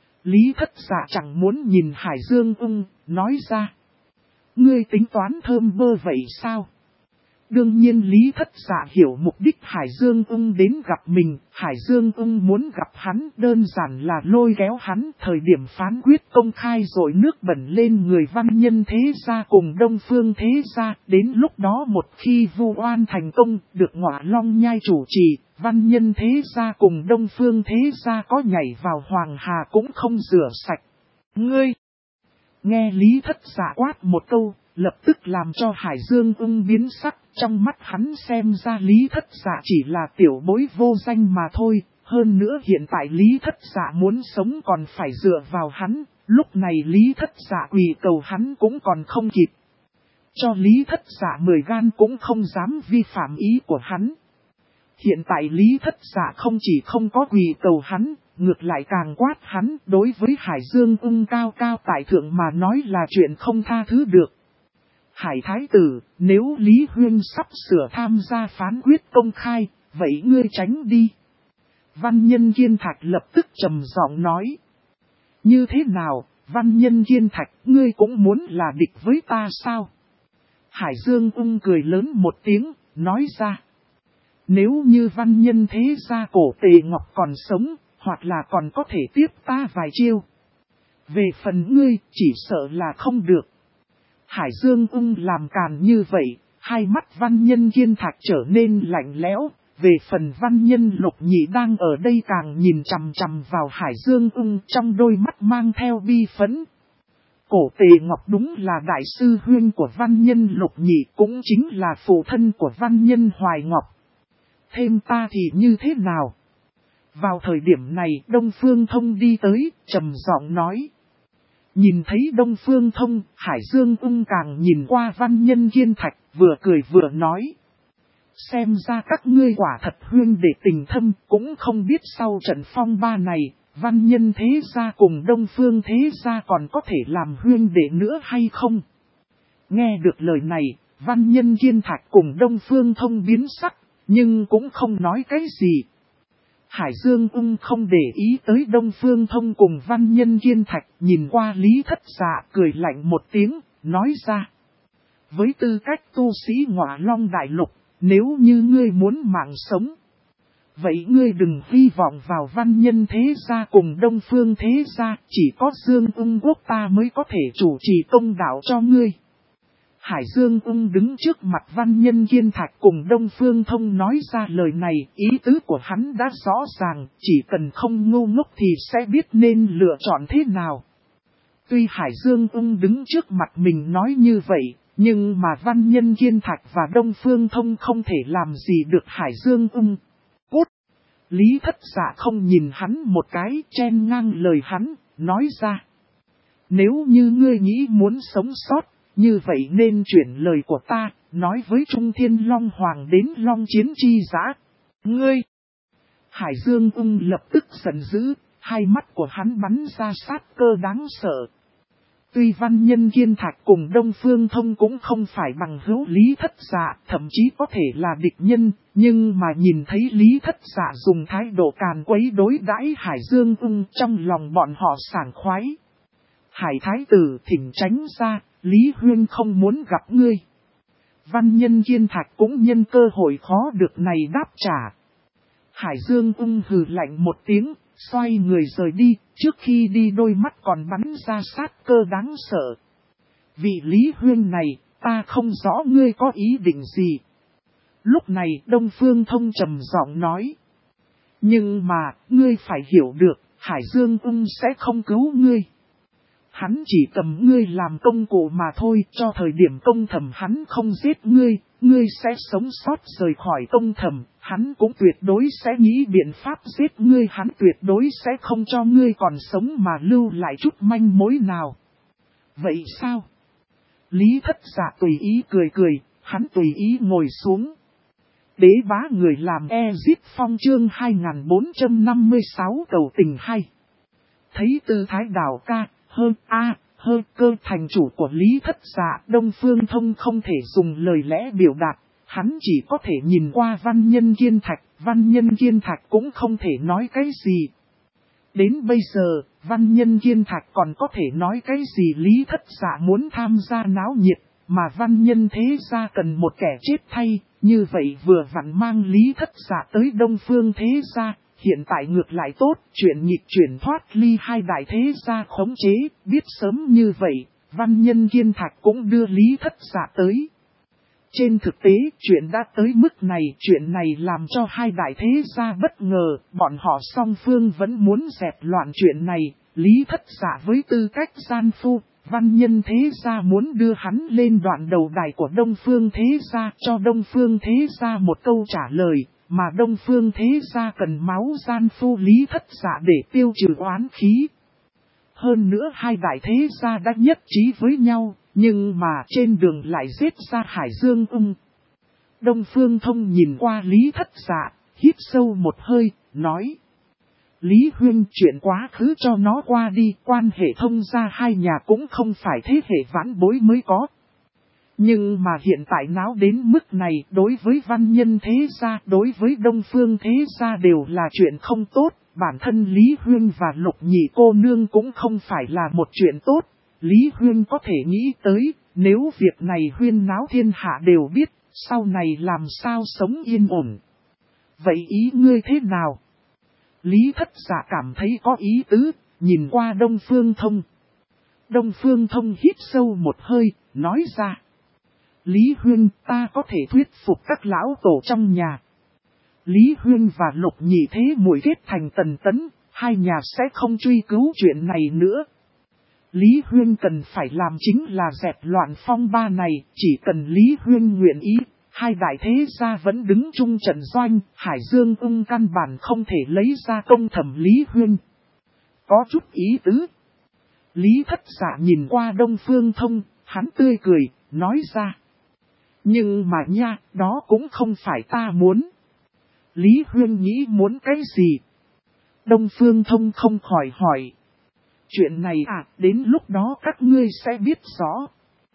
Lý Thất Dạ chẳng muốn nhìn Hải Dương Ung, nói ra. Ngươi tính toán thơm bơ vậy sao? Đương nhiên Lý Thất Dạ hiểu mục đích Hải Dương Ung đến gặp mình. Hải Dương Ung muốn gặp hắn đơn giản là lôi kéo hắn. Thời điểm phán quyết công khai rồi nước bẩn lên người Văn Nhân thế gia cùng Đông Phương thế gia. Đến lúc đó một khi vu oan thành công được Ngọa Long Nhai chủ trì, Văn Nhân thế gia cùng Đông Phương thế gia có nhảy vào Hoàng Hà cũng không rửa sạch. Ngươi! Nghe Lý Thất Dạ quát một câu, lập tức làm cho Hải Dương Ung biến sắc, trong mắt hắn xem ra Lý Thất Dạ chỉ là tiểu bối vô danh mà thôi, hơn nữa hiện tại Lý Thất Dạ muốn sống còn phải dựa vào hắn, lúc này Lý Thất Dạ quỳ cầu hắn cũng còn không kịp. Cho Lý Thất Dạ 10 gan cũng không dám vi phạm ý của hắn. Hiện tại Lý Thất Dạ không chỉ không có quỳ cầu hắn, ngược lại càng quát hắn, đối với Hải Dương Ung cao cao tại thượng mà nói là chuyện không tha thứ được. Hải thái tử, nếu Lý Huyên sắp sửa tham gia phán quyết công khai, vậy ngươi tránh đi. Văn Nhân Kiên Thạch lập tức trầm giọng nói. Như thế nào, Văn Nhân Kiên Thạch, ngươi cũng muốn là địch với ta sao? Hải Dương Ung cười lớn một tiếng, nói ra. Nếu như Văn Nhân thế gia cổ Tề Ngọc còn sống, hoặc là còn có thể tiếp ta vài chiêu. Về phần ngươi, chỉ sợ là không được. Hải Dương Ung làm càn như vậy, hai mắt Văn Nhân Kiên Thạch trở nên lạnh lẽo. Về phần Văn Nhân Lục Nhị đang ở đây càng nhìn chằm chằm vào Hải Dương Ung trong đôi mắt mang theo bi phẫn. Cổ Tề Ngọc đúng là đại sư huynh của Văn Nhân Lục Nhị, cũng chính là phụ thân của Văn Nhân Hoài Ngọc. Thêm ta thì như thế nào? Vào thời điểm này Đông Phương Thông đi tới, trầm giọng nói. Nhìn thấy Đông Phương Thông, Hải Dương Ung càng nhìn qua Văn Nhân Kiên Thạch, vừa cười vừa nói. Xem ra các ngươi quả thật huyên để tình thâm, cũng không biết sau trận phong ba này, Văn Nhân thế gia cùng Đông Phương thế gia còn có thể làm huyên để nữa hay không? Nghe được lời này, Văn Nhân Kiên Thạch cùng Đông Phương Thông biến sắc, nhưng cũng không nói cái gì. Hải Dương Ung không để ý tới Đông Phương Thông cùng Văn Nhân Kiên Thạch, nhìn qua Lý Thất Dạ cười lạnh một tiếng, nói ra. Với tư cách tu sĩ Ngọa Long Đại Lục, nếu như ngươi muốn mạng sống, vậy ngươi đừng hy vọng vào Văn Nhân thế gia cùng Đông Phương thế gia, chỉ có Dương Ung quốc ta mới có thể chủ trì công đạo cho ngươi. Hải Dương Ung đứng trước mặt Văn Nhân Kiên Thạch cùng Đông Phương Thông nói ra lời này, ý tứ của hắn đã rõ ràng, chỉ cần không ngu ngốc thì sẽ biết nên lựa chọn thế nào. Tuy Hải Dương Ung đứng trước mặt mình nói như vậy, nhưng mà Văn Nhân Kiên Thạch và Đông Phương Thông không thể làm gì được Hải Dương Ung. Cút! Lý Thất Dạ không nhìn hắn một cái, chen ngang lời hắn, nói ra. Nếu như ngươi nghĩ muốn sống sót, như vậy nên chuyển lời của ta, nói với Trung Thiên Long Hoàng đến Long Chiến chi giã. Ngươi! Hải Dương Ung lập tức giận dữ, hai mắt của hắn bắn ra sát cơ đáng sợ. Tuy Văn Nhân Kiên Thạch cùng Đông Phương Thông cũng không phải bằng hữu Lý Thất Dạ, thậm chí có thể là địch nhân, nhưng mà nhìn thấy Lý Thất Dạ dùng thái độ càn quấy đối đãi Hải Dương Ung, trong lòng bọn họ sảng khoái. Hải Thái Tử thỉnh tránh ra, Lý Huyên không muốn gặp ngươi. Văn Nhân Kiên Thạch cũng nhân cơ hội khó được này đáp trả. Hải Dương Ung hừ lạnh một tiếng, xoay người rời đi, trước khi đi đôi mắt còn bắn ra sát cơ đáng sợ. Vị Lý Huyên này, ta không rõ ngươi có ý định gì. Lúc này Đông Phương Thông trầm giọng nói. Nhưng mà, ngươi phải hiểu được, Hải Dương Ung sẽ không cứu ngươi. Hắn chỉ cầm ngươi làm công cụ mà thôi, cho thời điểm công thẩm hắn không giết ngươi, ngươi sẽ sống sót rời khỏi công thẩm, hắn cũng tuyệt đối sẽ nghĩ biện pháp giết ngươi, hắn tuyệt đối sẽ không cho ngươi còn sống mà lưu lại chút manh mối nào. Vậy sao? Lý Thất Dạ tùy ý cười cười, hắn tùy ý ngồi xuống. Đế bá người làm Ezip Phong chương 2456 cầu tình hay. Thấy tư thái đảo ca, cơ thành chủ của Lý Thất Dạ, Đông Phương Thông không thể dùng lời lẽ biểu đạt, hắn chỉ có thể nhìn qua Văn Nhân Kiên Thạch, Văn Nhân Kiên Thạch cũng không thể nói cái gì. Đến bây giờ, Văn Nhân Kiên Thạch còn có thể nói cái gì Lý Thất Dạ muốn tham gia náo nhiệt, mà Văn Nhân thế gia cần một kẻ chết thay, như vậy vừa vặn mang Lý Thất Dạ tới Đông Phương thế gia. Hiện tại ngược lại tốt, chuyện nhịp chuyển thoát ly hai đại thế gia khống chế, biết sớm như vậy, Văn Nhân Kiên Thạch cũng đưa Lý Thất Dạ tới. Trên thực tế, chuyện đã tới mức này, chuyện này làm cho hai đại thế gia bất ngờ, bọn họ song phương vẫn muốn dẹp loạn chuyện này, Lý Thất Dạ với tư cách gian phu, Văn Nhân thế gia muốn đưa hắn lên đoạn đầu đài của Đông Phương thế gia, cho Đông Phương thế gia một câu trả lời. Mà Đông Phương thế gia cần máu gian phu Lý Thất Dạ để tiêu trừ oán khí. Hơn nữa hai đại thế gia đã nhất trí với nhau, nhưng mà trên đường lại giết ra Hải Dương Ung. Đông Phương Thông nhìn qua Lý Thất Dạ, hít sâu một hơi, nói. Lý Huyên chuyện quá khứ cho nó qua đi, quan hệ thông gia hai nhà cũng không phải thế hệ vãn bối mới có. Nhưng mà hiện tại náo đến mức này, đối với Văn Nhân thế gia, đối với Đông Phương thế gia đều là chuyện không tốt, bản thân Lý Huyên và Lục Nhị cô nương cũng không phải là một chuyện tốt. Lý Huyên có thể nghĩ tới, nếu việc này huyên náo thiên hạ đều biết, sau này làm sao sống yên ổn. Vậy ý ngươi thế nào? Lý Thất Dạ cảm thấy có ý tứ, nhìn qua Đông Phương Thông. Đông Phương Thông hít sâu một hơi, nói ra. Lý Huyên, ta có thể thuyết phục các lão tổ trong nhà. Lý Huyên và Lục Nhị thế muội kết thành tần tấn, hai nhà sẽ không truy cứu chuyện này nữa. Lý Huyên cần phải làm chính là dẹp loạn phong ba này, chỉ cần Lý Huyên nguyện ý, hai đại thế gia vẫn đứng chung trận doanh, Hải Dương Ung căn bản không thể lấy ra công thẩm Lý Huyên. Có chút ý tứ. Lý Thất Dạ nhìn qua Đông Phương Thông, hắn tươi cười, nói ra. Nhưng mà nha, đó cũng không phải ta muốn. Lý Huyên nghĩ muốn cái gì? Đông Phương Thông không khỏi hỏi. Chuyện này à, đến lúc đó các ngươi sẽ biết rõ.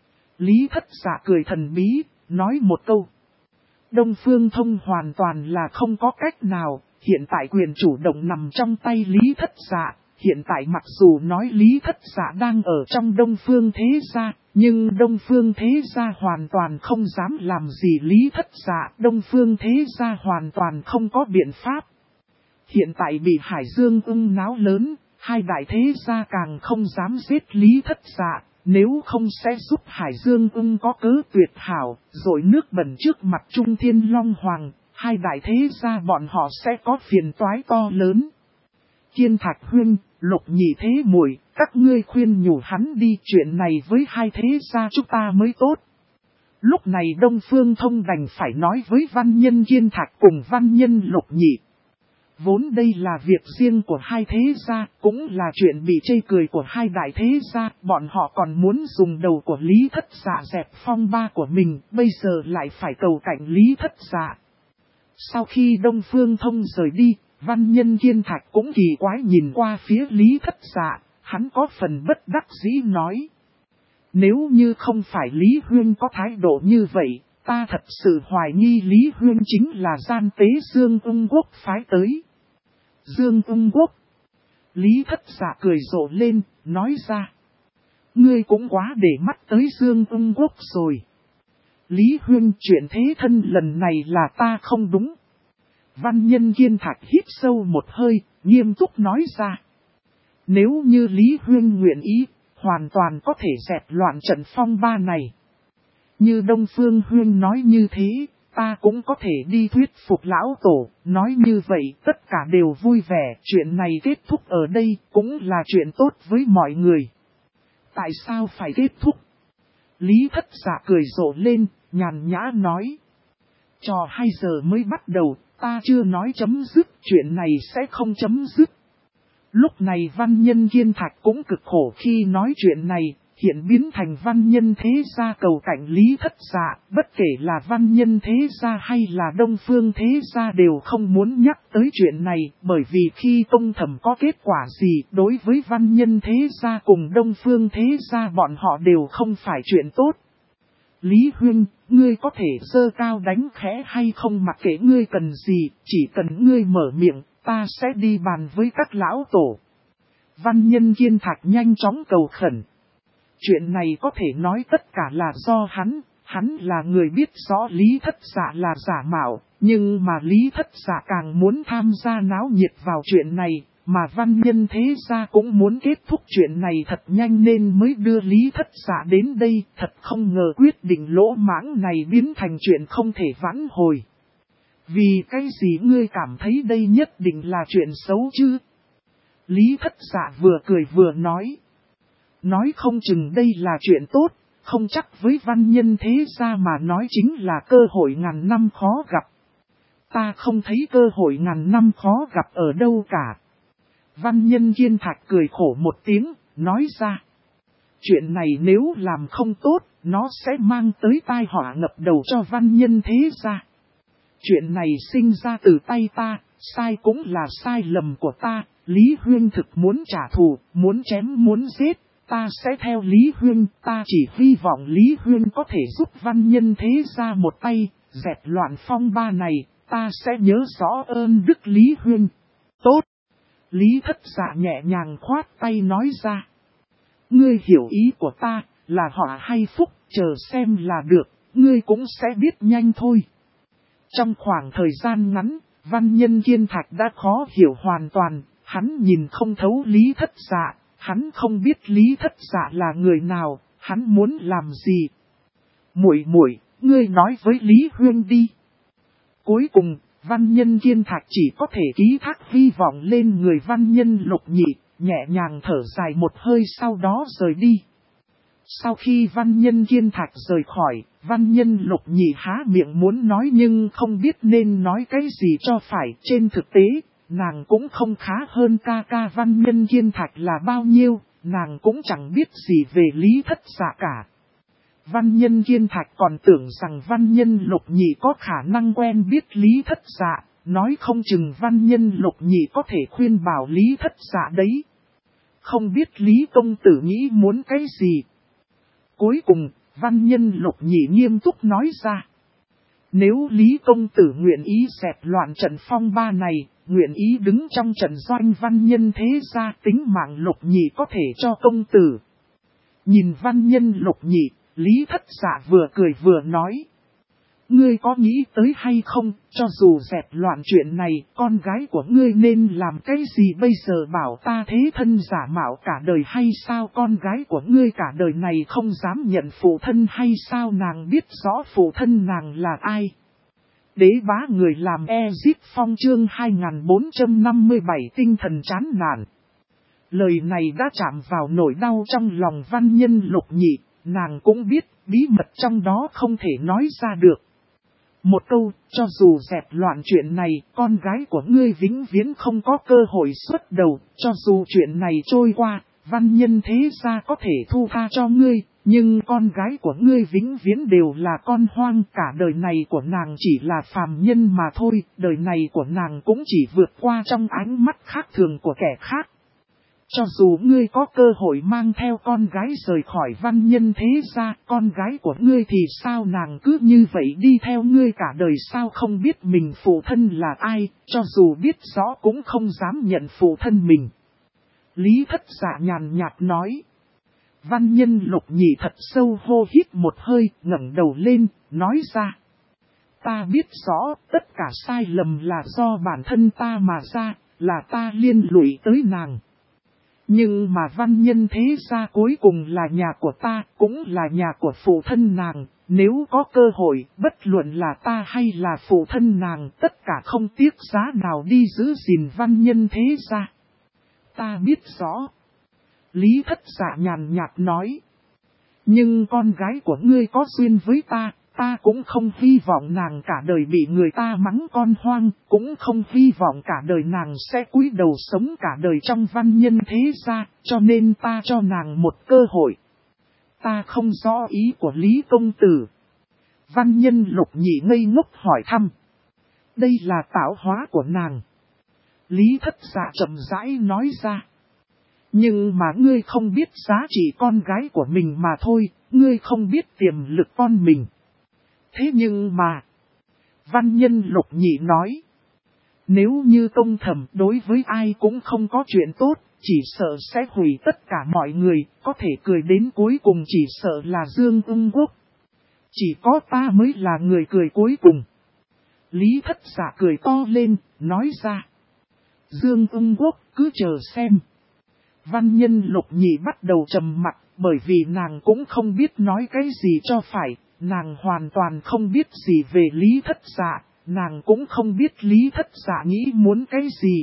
Lý Thất Dạ cười thần bí, nói một câu. Đông Phương Thông hoàn toàn là không có cách nào, hiện tại quyền chủ động nằm trong tay Lý Thất Dạ. Hiện tại mặc dù nói Lý Thất Dạ đang ở trong Đông Phương thế gia, nhưng Đông Phương thế gia hoàn toàn không dám làm gì Lý Thất Dạ, Đông Phương thế gia hoàn toàn không có biện pháp. Hiện tại bị Hải Dương Ung náo lớn, hai đại thế gia càng không dám giết Lý Thất Dạ, nếu không sẽ giúp Hải Dương Ung có cớ tuyệt hảo, rồi nước bẩn trước mặt Trung Thiên Long Hoàng, hai đại thế gia bọn họ sẽ có phiền toái to lớn. Kiên Thạch Huyên, Lục Nhị thế muội, các ngươi khuyên nhủ hắn đi, chuyện này với hai thế gia chúng ta mới tốt. Lúc này Đông Phương Thông đành phải nói với Văn Nhân Kiên Thạch cùng Văn Nhân Lục Nhị. Vốn đây là việc riêng của hai thế gia, cũng là chuyện bị chê cười của hai đại thế gia, bọn họ còn muốn dùng đầu của Lý Thất Dạ dẹp phong ba của mình, bây giờ lại phải cầu cạnh Lý Thất Dạ. Sau khi Đông Phương Thông rời đi, Văn Nhân Kiên Thạch cũng kỳ quái nhìn qua phía Lý Thất Dạ, hắn có phần bất đắc dĩ nói. Nếu như không phải Lý Huyên có thái độ như vậy, ta thật sự hoài nghi Lý Huyên chính là gian tế Dương Ung Quốc phái tới. Dương Ung Quốc. Lý Thất Dạ cười rộ lên, nói ra. Ngươi cũng quá để mắt tới Dương Ung Quốc rồi. Lý Huyên, chuyện thế thân lần này là ta không đúng. Văn Nhân Kiên Thạch hít sâu một hơi, nghiêm túc nói ra. Nếu như Lý Huyên nguyện ý, hoàn toàn có thể dẹp loạn trận phong ba này. Như Đông Phương Huyên nói như thế, ta cũng có thể đi thuyết phục lão tổ, nói như vậy tất cả đều vui vẻ, chuyện này kết thúc ở đây cũng là chuyện tốt với mọi người. Tại sao phải kết thúc? Lý Thất Dạ cười rộ lên, nhàn nhã nói. Trò 2 giờ mới bắt đầu, ta chưa nói chấm dứt, chuyện này sẽ không chấm dứt. Lúc này Văn Nhân Kiên Thạch cũng cực khổ khi nói chuyện này, hiện biến thành Văn Nhân Thế Gia cầu cạnh Lý Thất Dạ, bất kể là Văn Nhân Thế Gia hay là Đông Phương Thế Gia đều không muốn nhắc tới chuyện này, bởi vì khi công thẩm có kết quả gì, đối với Văn Nhân Thế Gia cùng Đông Phương Thế Gia bọn họ đều không phải chuyện tốt. Lý Huyên, ngươi có thể giơ cao đánh khẽ hay không mặc kệ ngươi cần gì, chỉ cần ngươi mở miệng, ta sẽ đi bàn với các lão tổ. Văn Nhân Kiên Thạch nhanh chóng cầu khẩn. Chuyện này có thể nói tất cả là do hắn là người biết rõ Lý Thất Dạ là giả mạo, nhưng mà Lý Thất Dạ càng muốn tham gia náo nhiệt vào chuyện này, mà Văn Nhân Thế Gia cũng muốn kết thúc chuyện này thật nhanh nên mới đưa Lý Thất Dạ đến đây, thật không ngờ quyết định lỗ mãng này biến thành chuyện không thể vãn hồi. Vì cái gì ngươi cảm thấy đây nhất định là chuyện xấu chứ? Lý Thất Dạ vừa cười vừa nói. Nói không chừng đây là chuyện tốt, không chắc với Văn Nhân Thế Gia mà nói chính là cơ hội ngàn năm khó gặp. Ta không thấy cơ hội ngàn năm khó gặp ở đâu cả. Văn Nhân Kiên Thạch cười khổ một tiếng, nói ra. Chuyện này nếu làm không tốt, nó sẽ mang tới tai họa ngập đầu cho Văn Nhân Thế Gia. Chuyện này sinh ra từ tay ta, sai cũng là sai lầm của ta, Lý Huyên thực muốn trả thù, muốn chém muốn giết, ta sẽ theo Lý Huyên, ta chỉ hy vọng Lý Huyên có thể giúp Văn Nhân Thế Gia một tay, dẹp loạn phong ba này, ta sẽ nhớ rõ ơn đức Lý Huyên. Tốt! Lý Thất Dạ nhẹ nhàng khoát tay nói ra. Ngươi hiểu ý của ta, là họa hay phúc, chờ xem là được, ngươi cũng sẽ biết nhanh thôi. Trong khoảng thời gian ngắn, Văn Nhân Kiên Thạch đã khó hiểu hoàn toàn, hắn nhìn không thấu Lý Thất Dạ, hắn không biết Lý Thất Dạ là người nào, hắn muốn làm gì. Muội muội, ngươi nói với Lý Huyên đi. Cuối cùng, Văn Nhân Kiên Thạch chỉ có thể ký thác hy vọng lên người Văn Nhân Lục Nhị, nhẹ nhàng thở dài một hơi sau đó rời đi. Sau khi Văn Nhân Kiên Thạch rời khỏi, Văn Nhân Lục Nhị há miệng muốn nói nhưng không biết nên nói cái gì cho phải. Trên thực tế, nàng cũng không khá hơn ca ca Văn Nhân Kiên Thạch là bao nhiêu, nàng cũng chẳng biết gì về Lý Thất Dạ cả. Văn Nhân Kiên Thạch còn tưởng rằng Văn Nhân Lục Nhị có khả năng quen biết Lý Thất Dạ, nói không chừng Văn Nhân Lục Nhị có thể khuyên bảo Lý Thất Dạ đấy. Không biết Lý công tử nghĩ muốn cái gì. Cuối cùng, Văn Nhân Lục Nhị nghiêm túc nói ra. Nếu Lý công tử nguyện ý dẹp loạn trận phong ba này, nguyện ý đứng trong trận doanh Văn Nhân Thế Gia, tính mạng Lục Nhị có thể cho công tử. Nhìn Văn Nhân Lục Nhị, Lý Thất Dạ vừa cười vừa nói. Ngươi có nghĩ tới hay không, cho dù dẹp loạn chuyện này, con gái của ngươi nên làm cái gì bây giờ bảo ta thế thân giả mạo cả đời hay sao, con gái của ngươi cả đời này không dám nhận phụ thân hay sao, nàng biết rõ phụ thân nàng là ai. Đế bá người làm Ezip Phong chương 2457 tinh thần chán nản. Lời này đã chạm vào nỗi đau trong lòng Văn Nhân Lục Nhị, nàng cũng biết bí mật trong đó không thể nói ra được. một câu, cho dù dẹp loạn chuyện này, con gái của ngươi vĩnh viễn không có cơ hội xuất đầu, cho dù chuyện này trôi qua, văn nhân thế gia có thể thu tha cho ngươi, nhưng con gái của ngươi vĩnh viễn đều là con hoang, cả đời này của nàng chỉ là phàm nhân mà thôi, đời này của nàng cũng chỉ vượt qua trong ánh mắt khác thường của kẻ khác. Cho dù ngươi có cơ hội mang theo con gái rời khỏi văn nhân thế gia, con gái của ngươi thì sao nàng cứ như vậy đi theo ngươi cả đời sao không biết mình phụ thân là ai, cho dù biết rõ cũng không dám nhận phụ thân mình. Lý Thất Dạ nhàn nhạt nói. Văn nhân Lục Nhị thật sâu hô hít một hơi, ngẩng đầu lên, nói ra. Ta biết rõ, tất cả sai lầm là do bản thân ta mà ra, là ta liên lụy tới nàng. Nhưng mà văn nhân thế gia cuối cùng là nhà của ta, cũng là nhà của phụ thân nàng. Nếu có cơ hội, bất luận là ta hay là phụ thân nàng, tất cả không tiếc giá nào đi giữ gìn văn nhân thế gia. Ta biết rõ. Lý Thất Dạ nhàn nhạt nói. Nhưng con gái của ngươi có duyên với ta, ta cũng không hy vọng nàng cả đời bị người ta mắng con hoang, cũng không hy vọng cả đời nàng sẽ cúi đầu sống cả đời trong văn nhân thế gia, cho nên ta cho nàng một cơ hội. Ta không rõ ý của Lý công tử. Văn nhân Lục Nhị ngây ngốc hỏi thăm. Đây là tạo hóa của nàng. Lý Thất Dạ chậm rãi nói ra. Nhưng mà ngươi không biết giá trị con gái của mình mà thôi, ngươi không biết tiềm lực con mình. Thế nhưng mà, văn nhân Lục Nhị nói, nếu như công thẩm đối với ai cũng không có chuyện tốt, chỉ sợ sẽ hủy tất cả mọi người, có thể cười đến cuối cùng chỉ sợ là Dương Ưng Quốc. Chỉ có ta mới là người cười cuối cùng. Lý Thất Dạ cười to lên, nói ra. Dương Ưng Quốc cứ chờ xem. Văn nhân Lục Nhị bắt đầu trầm mặc, bởi vì nàng cũng không biết nói cái gì cho phải, nàng hoàn toàn không biết gì về Lý Thất Dạ, nàng cũng không biết Lý Thất Dạ nghĩ muốn cái gì.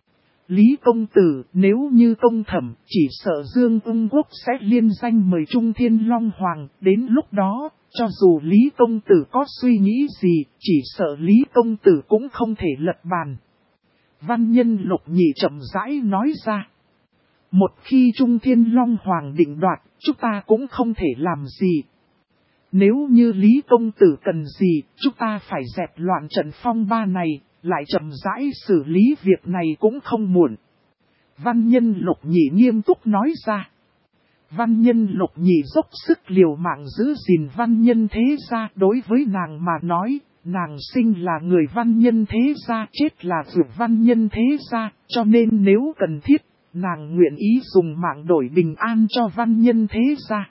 Lý công tử, nếu như công thẩm, chỉ sợ Dương Ưng Quốc sẽ liên danh mời Trung Thiên Long Hoàng, đến lúc đó, cho dù Lý công tử có suy nghĩ gì, chỉ sợ Lý công tử cũng không thể lật bàn. Văn nhân Lục Nhị chậm rãi nói ra. Một khi Trung Thiên Long Hoàng định đoạt, chúng ta cũng không thể làm gì. Nếu như Lý công tử cần gì, chúng ta phải dẹp loạn trận phong ba này, lại chậm rãi xử lý việc này cũng không muộn. Văn nhân Lục Nhị nghiêm túc nói ra. Văn nhân Lục Nhị dốc sức liều mạng giữ gìn văn nhân thế gia, đối với nàng mà nói, nàng sinh là người văn nhân thế gia, chết là vượt văn nhân thế gia, cho nên nếu cần thiết, nàng nguyện ý dùng mạng đổi bình an cho văn nhân thế gia.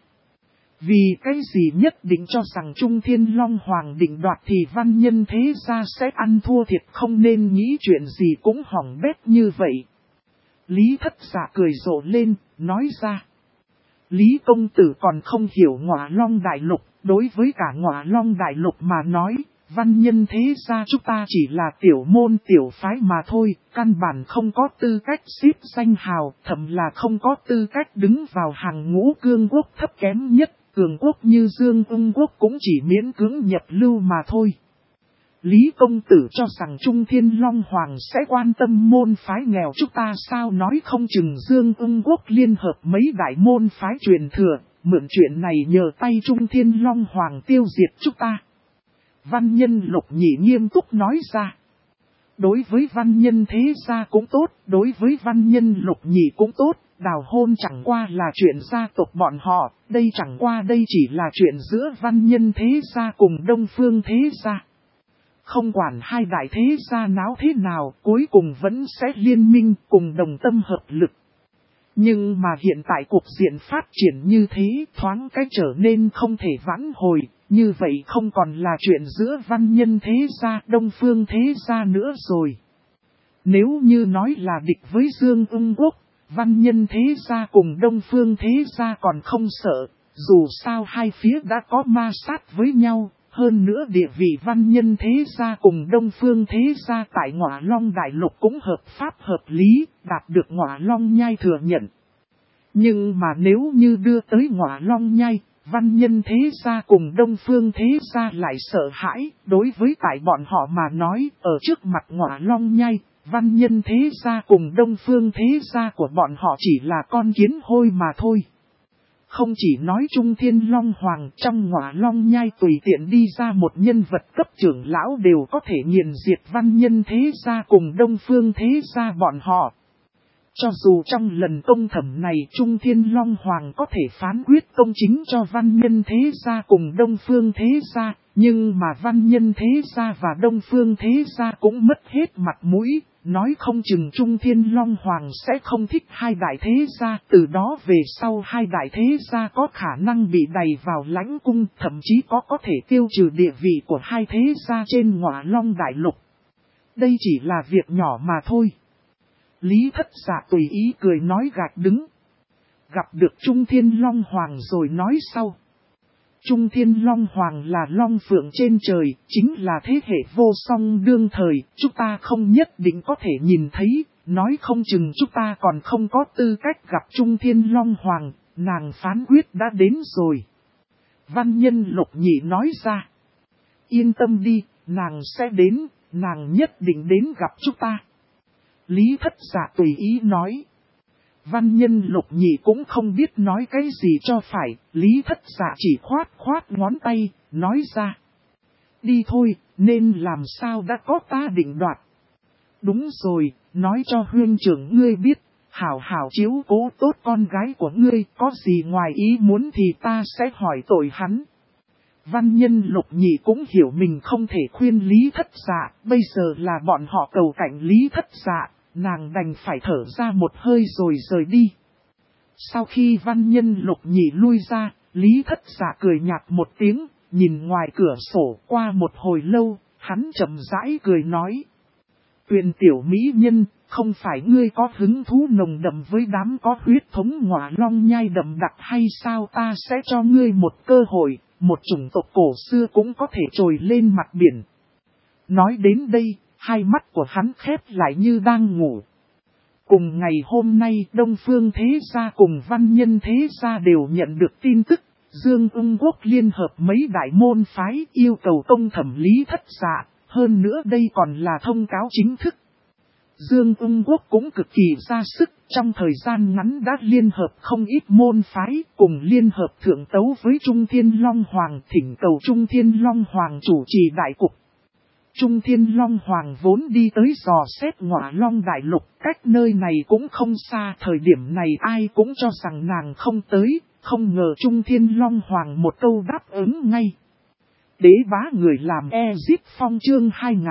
Vì cái gì nhất định cho rằng Trung Thiên Long Hoàng định đoạt thì văn nhân thế gia sẽ ăn thua thiệt, không nên nghĩ chuyện gì cũng hỏng bét như vậy. Lý Thất Dạ cười rộ lên, nói ra. Lý công tử còn không hiểu Ngọa Long Đại Lục, đối với cả Ngọa Long Đại Lục mà nói, văn nhân thế gia chúng ta chỉ là tiểu môn tiểu phái mà thôi, căn bản không có tư cách xếp danh hào, thậm là không có tư cách đứng vào hàng ngũ cương quốc thấp kém nhất, cường quốc như Dương Ưng Quốc cũng chỉ miễn cưỡng nhập lưu mà thôi. Lý công tử cho rằng Trung Thiên Long Hoàng sẽ quan tâm môn phái nghèo chúng ta sao, nói không chừng Dương Ưng Quốc liên hợp mấy đại môn phái truyền thừa, mượn chuyện này nhờ tay Trung Thiên Long Hoàng tiêu diệt chúng ta. Văn nhân Lục Nhị nghiêm túc nói ra. Đối với văn nhân thế gia cũng tốt, đối với văn nhân Lục Nhị cũng tốt, đào hôn chẳng qua là chuyện gia tộc bọn họ, đây chẳng qua đây chỉ là chuyện giữa văn nhân thế gia cùng Đông Phương thế gia. Không quản hai đại thế gia náo thế nào, cuối cùng vẫn sẽ liên minh cùng đồng tâm hợp lực. Nhưng mà hiện tại cuộc diện phát triển như thế, thoáng cách trở nên không thể vãn hồi, như vậy không còn là chuyện giữa văn nhân thế gia, Đông Phương thế gia nữa rồi. Nếu như nói là địch với Dương Ưng Quốc, văn nhân thế gia cùng Đông Phương thế gia còn không sợ, dù sao hai phía đã có ma sát với nhau. Hơn nữa địa vị văn nhân thế gia cùng Đông Phương thế gia tại Ngọa Long Đại Lục cũng hợp pháp hợp lý, đạt được Ngọa Long Nhai thừa nhận. Nhưng mà nếu như đưa tới Ngọa Long Nhai, Văn Nhân thế gia cùng Đông Phương thế gia lại sợ hãi, đối với tại bọn họ mà nói, ở trước mặt Ngọa Long Nhai, Văn Nhân thế gia cùng Đông Phương thế gia của bọn họ chỉ là con kiến hôi mà thôi. Không chỉ nói Trung Thiên Long Hoàng, trong Ngọa Long Nhai tùy tiện đi ra một nhân vật cấp trưởng lão đều có thể nghiền diệt Văn Nhân thế gia cùng Đông Phương thế gia bọn họ. Cho dù trong lần công thẩm này Trung Thiên Long Hoàng có thể phán quyết công chính cho Văn Nhân thế gia cùng Đông Phương thế gia, nhưng mà Văn Nhân thế gia và Đông Phương thế gia cũng mất hết mặt mũi, nói không chừng Trung Thiên Long Hoàng sẽ không thích hai đại thế gia, từ đó về sau hai đại thế gia có khả năng bị đày vào lãnh cung, thậm chí có thể tiêu trừ địa vị của hai thế gia trên Ngọa Long đại lục. Đây chỉ là việc nhỏ mà thôi. Lý Thất Dạ tùy ý cười nói gạch đứng. Gặp được Trung Thiên Long Hoàng rồi nói sau. Trung Thiên Long Hoàng là Long Phượng trên trời, chính là thế hệ vô song đương thời, chúng ta không nhất định có thể nhìn thấy, nói không chừng chúng ta còn không có tư cách gặp Trung Thiên Long Hoàng, nàng phán quyết đã đến rồi. Văn Nhân Lục Nhị nói ra. Yên tâm đi, nàng sẽ đến, nàng nhất định đến gặp chúng ta. Lý Thất Dạ tùy ý nói. Văn Nhân Lục Nhị cũng không biết nói cái gì cho phải, Lý Thất Dạ chỉ khoát ngón tay, nói ra. Đi thôi, nên làm sao đã có ta định đoạt. Đúng rồi, nói cho huynh trưởng ngươi biết, hảo hảo chiếu cố tốt con gái của ngươi, có gì ngoài ý muốn thì ta sẽ hỏi tội hắn. Văn Nhân Lục Nhị cũng hiểu mình không thể khuyên Lý Thất Dạ, bây giờ là bọn họ cầu cạnh Lý Thất Dạ. Nàng đành phải thở ra một hơi rồi rời đi. Sau khi Văn Nhân Lục Nhị lui ra, Lý Thất Dạ cười nhạt một tiếng, nhìn ngoài cửa sổ qua một hồi lâu, hắn chậm rãi cười nói. Tuyền tiểu mỹ nhân, không phải ngươi có hứng thú nồng đậm với đám có huyết thống Ngọa Long Nhai đậm đặc hay sao, ta sẽ cho ngươi một cơ hội, một chủng tộc cổ xưa cũng có thể trồi lên mặt biển. Nói đến đây, hai mắt của hắn khép lại như đang ngủ. Cùng ngày hôm nay Đông Phương thế gia cùng Văn Nhân thế gia đều nhận được tin tức, Dương Ung Quốc liên hợp mấy đại môn phái yêu cầu công thẩm Lý Thất Dạ, hơn nữa đây còn là thông cáo chính thức. Dương Ung Quốc cũng cực kỳ ra sức, trong thời gian ngắn đã liên hợp không ít môn phái cùng liên hợp thượng tấu với Trung Thiên Long Hoàng, thỉnh cầu Trung Thiên Long Hoàng chủ trì đại cục. Trung Thiên Long Hoàng vốn đi tới dò xét Ngọa Long đại lục, cách nơi này cũng không xa, thời điểm này ai cũng cho rằng nàng không tới, không ngờ Trung Thiên Long Hoàng một câu đáp ứng ngay. Đế bá người làm Ezip Phong chương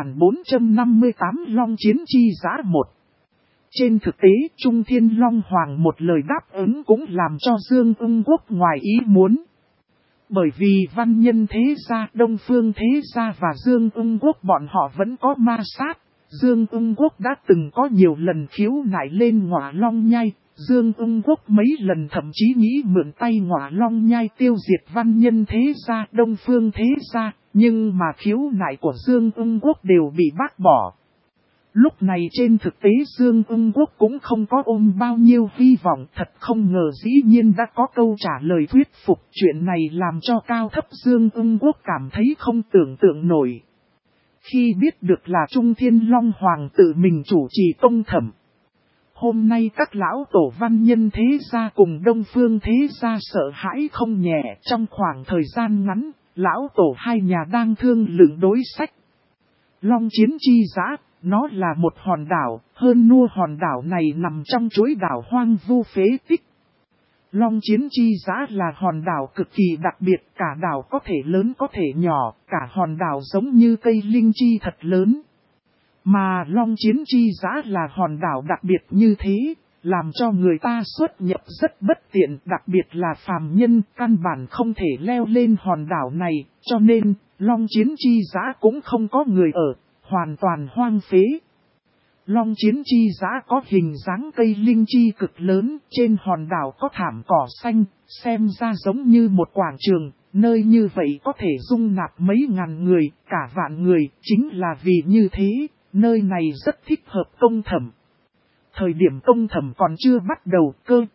2458 Long Chiến Chi Giã 1. Trên thực tế, Trung Thiên Long Hoàng một lời đáp ứng cũng làm cho Dương Ung Quốc ngoài ý muốn. Bởi vì Văn Nhân thế gia, Đông Phương thế gia và Dương Ung Quốc bọn họ vẫn có ma sát. Dương Ung Quốc đã từng có nhiều lần khiếu nại lên Ngọa Long Nhai. Dương Ung Quốc mấy lần thậm chí nghĩ mượn tay Ngọa Long Nhai tiêu diệt Văn Nhân thế gia, Đông Phương thế gia. Nhưng mà khiếu nại của Dương Ung Quốc đều bị bác bỏ. Lúc này trên thực tế Dương Ung Quốc cũng không có ôm bao nhiêu hy vọng, thật không ngờ dĩ nhiên đã có câu trả lời thuyết phục. Chuyện này làm cho cao thấp Dương Ung Quốc cảm thấy không tưởng tượng nổi. Khi biết được là Trung Thiên Long Hoàng tự mình chủ trì công thẩm. Hôm nay các lão tổ Văn Nhân thế gia cùng Đông Phương thế gia sợ hãi không nhẹ, trong khoảng thời gian ngắn, lão tổ hai nhà đang thương lượng đối sách. Long Chiến Chi Giã. Nó là một hòn đảo, hơn nua hòn đảo này nằm trong chuỗi đảo hoang vu phế tích. Long Chiến Chi Giã là hòn đảo cực kỳ đặc biệt, cả đảo có thể lớn có thể nhỏ, cả hòn đảo giống như cây linh chi thật lớn. Mà Long Chiến Chi Giã là hòn đảo đặc biệt như thế, làm cho người ta xuất nhập rất bất tiện, đặc biệt là phàm nhân căn bản không thể leo lên hòn đảo này, cho nên Long Chiến Chi Giã cũng không có người ở. Hoàn toàn hoang phế. Long Chiến Chi Giã có hình dáng cây linh chi cực lớn, trên hòn đảo có thảm cỏ xanh, xem ra giống như một quảng trường, nơi như vậy có thể dung nạp mấy ngàn người, cả vạn người, chính là vì như thế, nơi này rất thích hợp công thẩm. thời điểm công thẩm còn chưa bắt đầu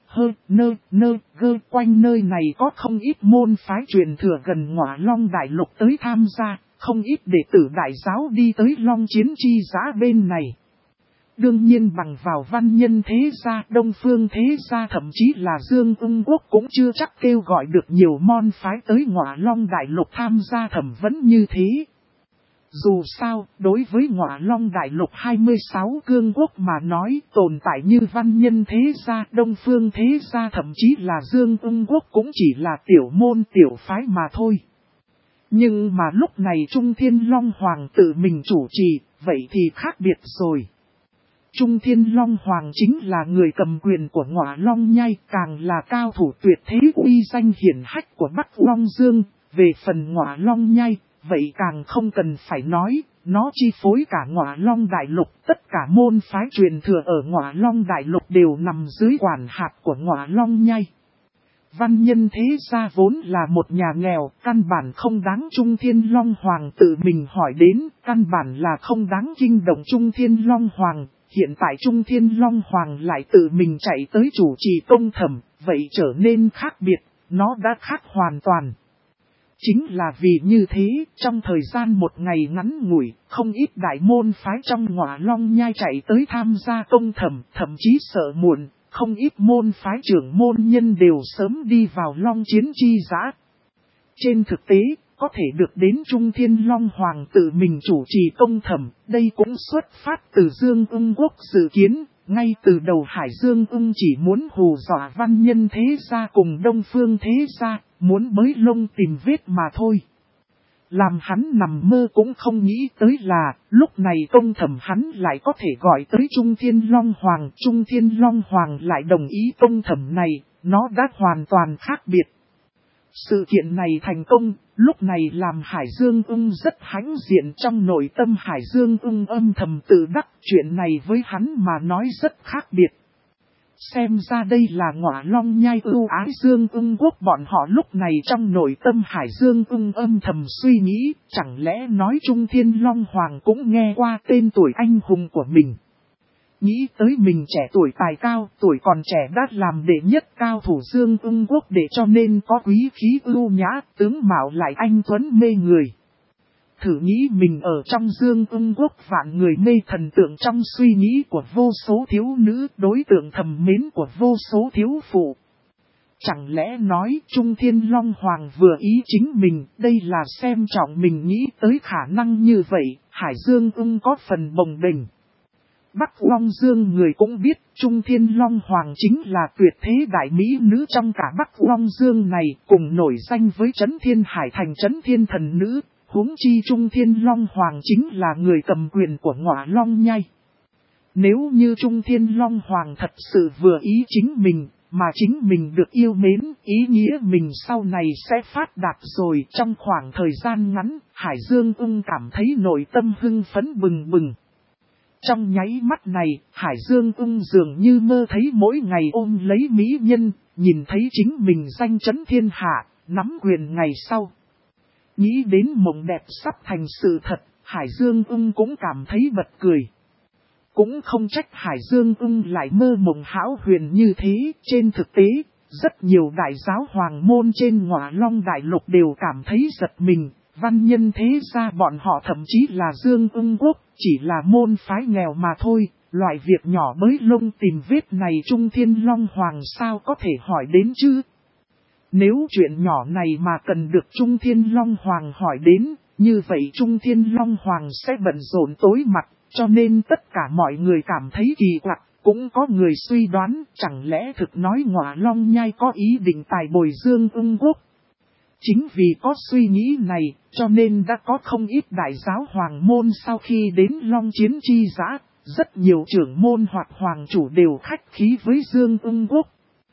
quanh nơi này có không ít môn phái truyền thừa gần Ngọa Long Đại Lục tới tham gia, không ít đệ tử đại giáo đi tới Long Chiến Chi Giã bên này. Đương nhiên bằng vào văn nhân thế gia, Đông Phương thế gia thậm chí là Dương Ung Quốc cũng chưa chắc kêu gọi được nhiều môn phái tới Ngọa Long Đại Lục tham gia thẩm vấn như thế. Dù sao, đối với Ngọa Long Đại Lục 26 cương quốc mà nói, tồn tại như văn nhân thế gia, Đông Phương thế gia thậm chí là Dương Ung Quốc cũng chỉ là tiểu môn tiểu phái mà thôi. Nhưng mà lúc này Trung Thiên Long Hoàng tự mình chủ trì, vậy thì khác biệt rồi. Trung Thiên Long Hoàng chính là người cầm quyền của Ngọa Long Nhai, càng là cao thủ tuyệt thế uy danh hiển hách của Bắc Long Dương. Về phần Ngọa Long Nhai, vậy càng không cần phải nói, nó chi phối cả Ngọa Long Đại Lục, tất cả môn phái truyền thừa ở Ngọa Long Đại Lục đều nằm dưới quản hạt của Ngọa Long Nhai. Văn nhân thế gia vốn là một nhà nghèo, căn bản không đáng Trung Thiên Long Hoàng tự mình hỏi đến, căn bản là không đáng kinh động Trung Thiên Long Hoàng. Hiện tại Trung Thiên Long Hoàng lại tự mình chạy tới chủ trì công thẩm, vậy trở nên khác biệt, nó đã khác hoàn toàn. Chính là vì như thế, trong thời gian một ngày ngắn ngủi, không ít đại môn phái trong Ngọa Long Nhai chạy tới tham gia công thẩm, thậm chí sợ muộn, không ít môn phái trưởng môn nhân đều sớm đi vào Long Chiến Chi Giã. Trên thực tế, có thể được đến Trung Thiên Long Hoàng tự mình chủ trì công thẩm, đây cũng xuất phát từ Dương Ung Quốc dự kiến, ngay từ đầu Hải Dương Ung chỉ muốn hù dọa văn nhân thế gia cùng Đông Phương thế gia, muốn bới lông tìm vết mà thôi. Làm hắn nằm mơ cũng không nghĩ tới là, lúc này công thẩm hắn lại có thể gọi tới Trung Thiên Long Hoàng. Trung Thiên Long Hoàng lại đồng ý công thẩm này, nó đã hoàn toàn khác biệt. Sự kiện này thành công, lúc này làm Hải Dương Ung rất hãnh diện, trong nội tâm Hải Dương Ung âm thầm tự đắc, chuyện này với hắn mà nói rất khác biệt. Xem ra đây là Ngọa Long Nhai ưu ái Dương Ung Quốc, bọn họ lúc này trong nội tâm Hải Dương Ung âm thầm suy nghĩ, chẳng lẽ nói Trung Thiên Long Hoàng cũng nghe qua tên tuổi anh hùng của mình. Nghĩ tới mình trẻ tuổi tài cao, tuổi còn trẻ đã làm đệ nhất cao thủ Dương Ung Quốc, để cho nên có quý khí ưu nhã, tướng mạo lại anh tuấn mê người. Thử nghĩ mình ở trong Dương Ung Quốc vạn người mê thần tượng, trong suy nghĩ của vô số thiếu nữ, đối tượng thầm mến của vô số thiếu phụ. Chẳng lẽ nói Trung Thiên Long Hoàng vừa ý chính mình, đây là xem trọng mình, nghĩ tới khả năng như vậy, Hải Dương Ung có phần bồng bềnh. Bắc Long Dương người cũng biết Trung Thiên Long Hoàng chính là tuyệt thế đại mỹ nữ trong cả Bắc Long Dương này, cùng nổi danh với Trấn Thiên Hải Thành Trấn Thiên Thần Nữ, huống chi Trung Thiên Long Hoàng chính là người cầm quyền của Ngọa Long Nhai. Nếu như Trung Thiên Long Hoàng thật sự vừa ý chính mình, mà chính mình được yêu mến, ý nghĩa mình sau này sẽ phát đạt rồi. Trong khoảng thời gian ngắn, Hải Dương Ung cảm thấy nội tâm hưng phấn bừng bừng. Trong nháy mắt này, Hải Dương Ung dường như mơ thấy mỗi ngày ôm lấy mỹ nhân, nhìn thấy chính mình danh chấn thiên hạ, nắm quyền ngày sau. Nghĩ đến mộng đẹp sắp thành sự thật, Hải Dương Ung cũng cảm thấy bật cười. Cũng không trách Hải Dương Ung lại mơ mộng hão huyền như thế, trên thực tế, rất nhiều đại giáo hoàng môn trên Ngọa Long Đại Lục đều cảm thấy giật mình. Văn nhân thế gia bọn họ thậm chí là Dương Ung Quốc, chỉ là môn phái nghèo mà thôi, loại việc nhỏ bới lông tìm vết này Trung Thiên Long Hoàng sao có thể hỏi đến chứ? Nếu chuyện nhỏ này mà cần được Trung Thiên Long Hoàng hỏi đến, như vậy Trung Thiên Long Hoàng sẽ bận rộn tối mặt, cho nên tất cả mọi người cảm thấy kỳ quặc. Cũng có người suy đoán, chẳng lẽ thực nói Ngọa Long Nhai có ý định tài bồi Dương Ung Quốc. Chính vì có suy nghĩ này, cho nên đã có không ít đại giáo hoàng môn sau khi đến Long Chiến Chi Giã, rất nhiều trưởng môn hoặc hoàng chủ đều khách khí với Dương Ung Quốc.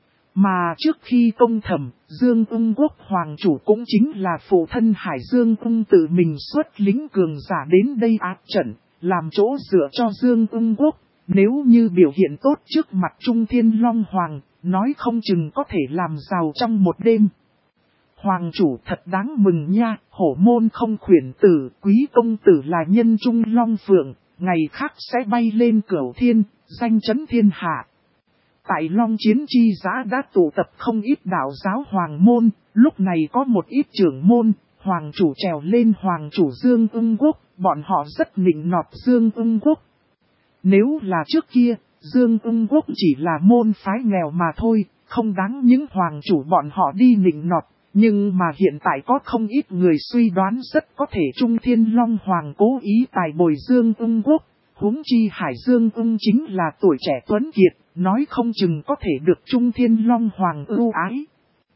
Mà trước khi công thẩm, Dương Ung Quốc hoàng chủ cũng chính là phụ thân Hải Dương Ung tự mình xuất lính cường giả đến đây áp trận, làm chỗ dựa cho Dương Ung Quốc. Nếu như biểu hiện tốt trước mặt Trung Thiên Long Hoàng, nói không chừng có thể làm giàu trong một đêm. Hoàng chủ thật đáng mừng nha, hổ môn không khuyển tử, quý công tử là nhân trung long phượng, ngày khác sẽ bay lên cửu thiên, danh chấn thiên hạ. Tại Long Chiến chi giã đã tụ tập không ít đạo giáo hoàng môn, lúc này có một ít trưởng môn, hoàng chủ trèo lên hoàng chủ Dương Ưng Quốc, bọn họ rất nịnh nọt Dương Ưng Quốc. Nếu là trước kia, Dương Ưng Quốc chỉ là môn phái nghèo mà thôi, không đáng những hoàng chủ bọn họ đi nịnh nọt, nhưng mà hiện tại có không ít người suy đoán rất có thể Trung Thiên Long Hoàng cố ý tài bồi Dương Ưng Quốc, huống chi Hải Dương Ưng chính là tuổi trẻ tuấn kiệt, nói không chừng có thể được Trung Thiên Long Hoàng ưu ái.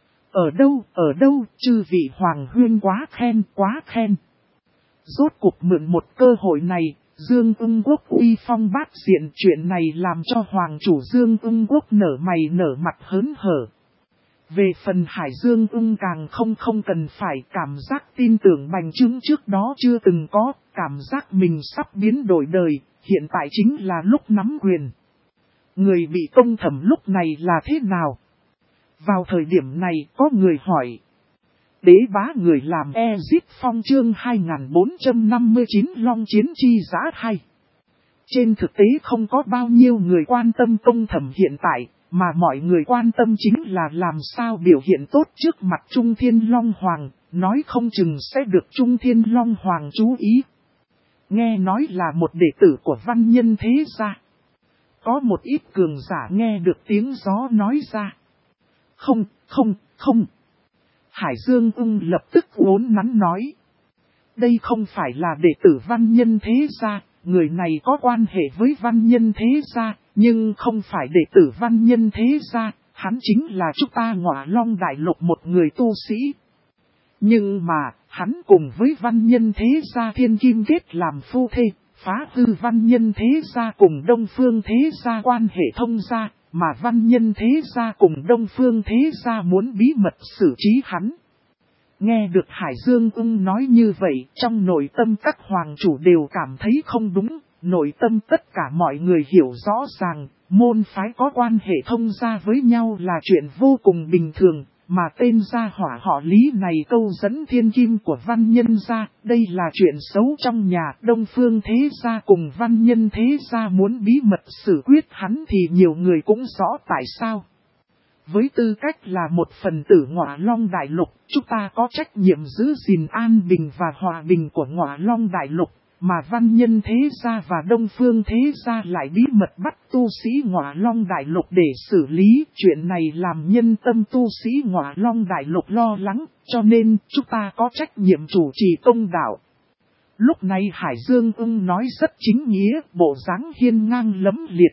Ở đâu, chư vị hoàng huyên quá khen. Rốt cuộc mượn một cơ hội này, Dương Ưng Quốc uy phong bát diện, chuyện này làm cho hoàng chủ Dương Ưng Quốc nở mày nở mặt hớn hở. Về phần Hải Dương Ưng càng không cần phải cảm giác tin tưởng bành trướng trước đó chưa từng có, cảm giác mình sắp biến đổi đời, hiện tại chính là lúc nắm quyền. Người bị công thẩm lúc này là thế nào? Vào thời điểm này có người hỏi. Đế bá người làm Ezit Phong chương 2459 Long Chiến chi giã 2. Trên thực tế không có bao nhiêu người quan tâm công thẩm hiện tại, mà mọi người quan tâm chính là làm sao biểu hiện tốt trước mặt Trung Thiên Long Hoàng, nói không chừng sẽ được Trung Thiên Long Hoàng chú ý. Nghe nói là một đệ tử của văn nhân thế gia. Có một ít cường giả nghe được tiếng gió nói ra. Không. Hải Dương Ưng lập tức uốn nắn nói. Đây không phải là đệ tử văn nhân thế gia, người này có quan hệ với văn nhân thế gia, nhưng không phải đệ tử văn nhân thế gia, hắn chính là chúng ta Ngọa Long Đại Lục một người tu sĩ. Nhưng mà, hắn cùng với văn nhân thế gia thiên kim kết làm phu thê, phá hư văn nhân thế gia cùng Đông Phương thế gia quan hệ thông gia, mà văn nhân thế gia cùng Đông Phương thế gia muốn bí mật xử trí hắn. Nghe được Hải Dương Ưng nói như vậy, trong nội tâm các hoàng chủ đều cảm thấy không đúng, nội tâm tất cả mọi người hiểu rõ ràng, môn phái có quan hệ thông gia với nhau là chuyện vô cùng bình thường, mà tên gia hỏa họ Lý này câu dẫn thiên kim của văn nhân gia, đây là chuyện xấu trong nhà. Đông Phương thế gia cùng văn nhân thế gia muốn bí mật xử quyết hắn thì nhiều người cũng rõ tại sao. Với tư cách là một phần tử Ngọa Long Đại Lục, chúng ta có trách nhiệm giữ gìn an bình và hòa bình của Ngọa Long Đại Lục, mà văn nhân thế gia và Đông Phương thế gia lại bí mật bắt tu sĩ Ngọa Long Đại Lục để xử lý. Chuyện này làm nhân tâm tu sĩ Ngọa Long Đại Lục lo lắng, cho nên chúng ta có trách nhiệm chủ trì công đạo. Lúc này Hải Dương Ưng nói rất chính nghĩa, bộ dáng hiên ngang lẫm liệt.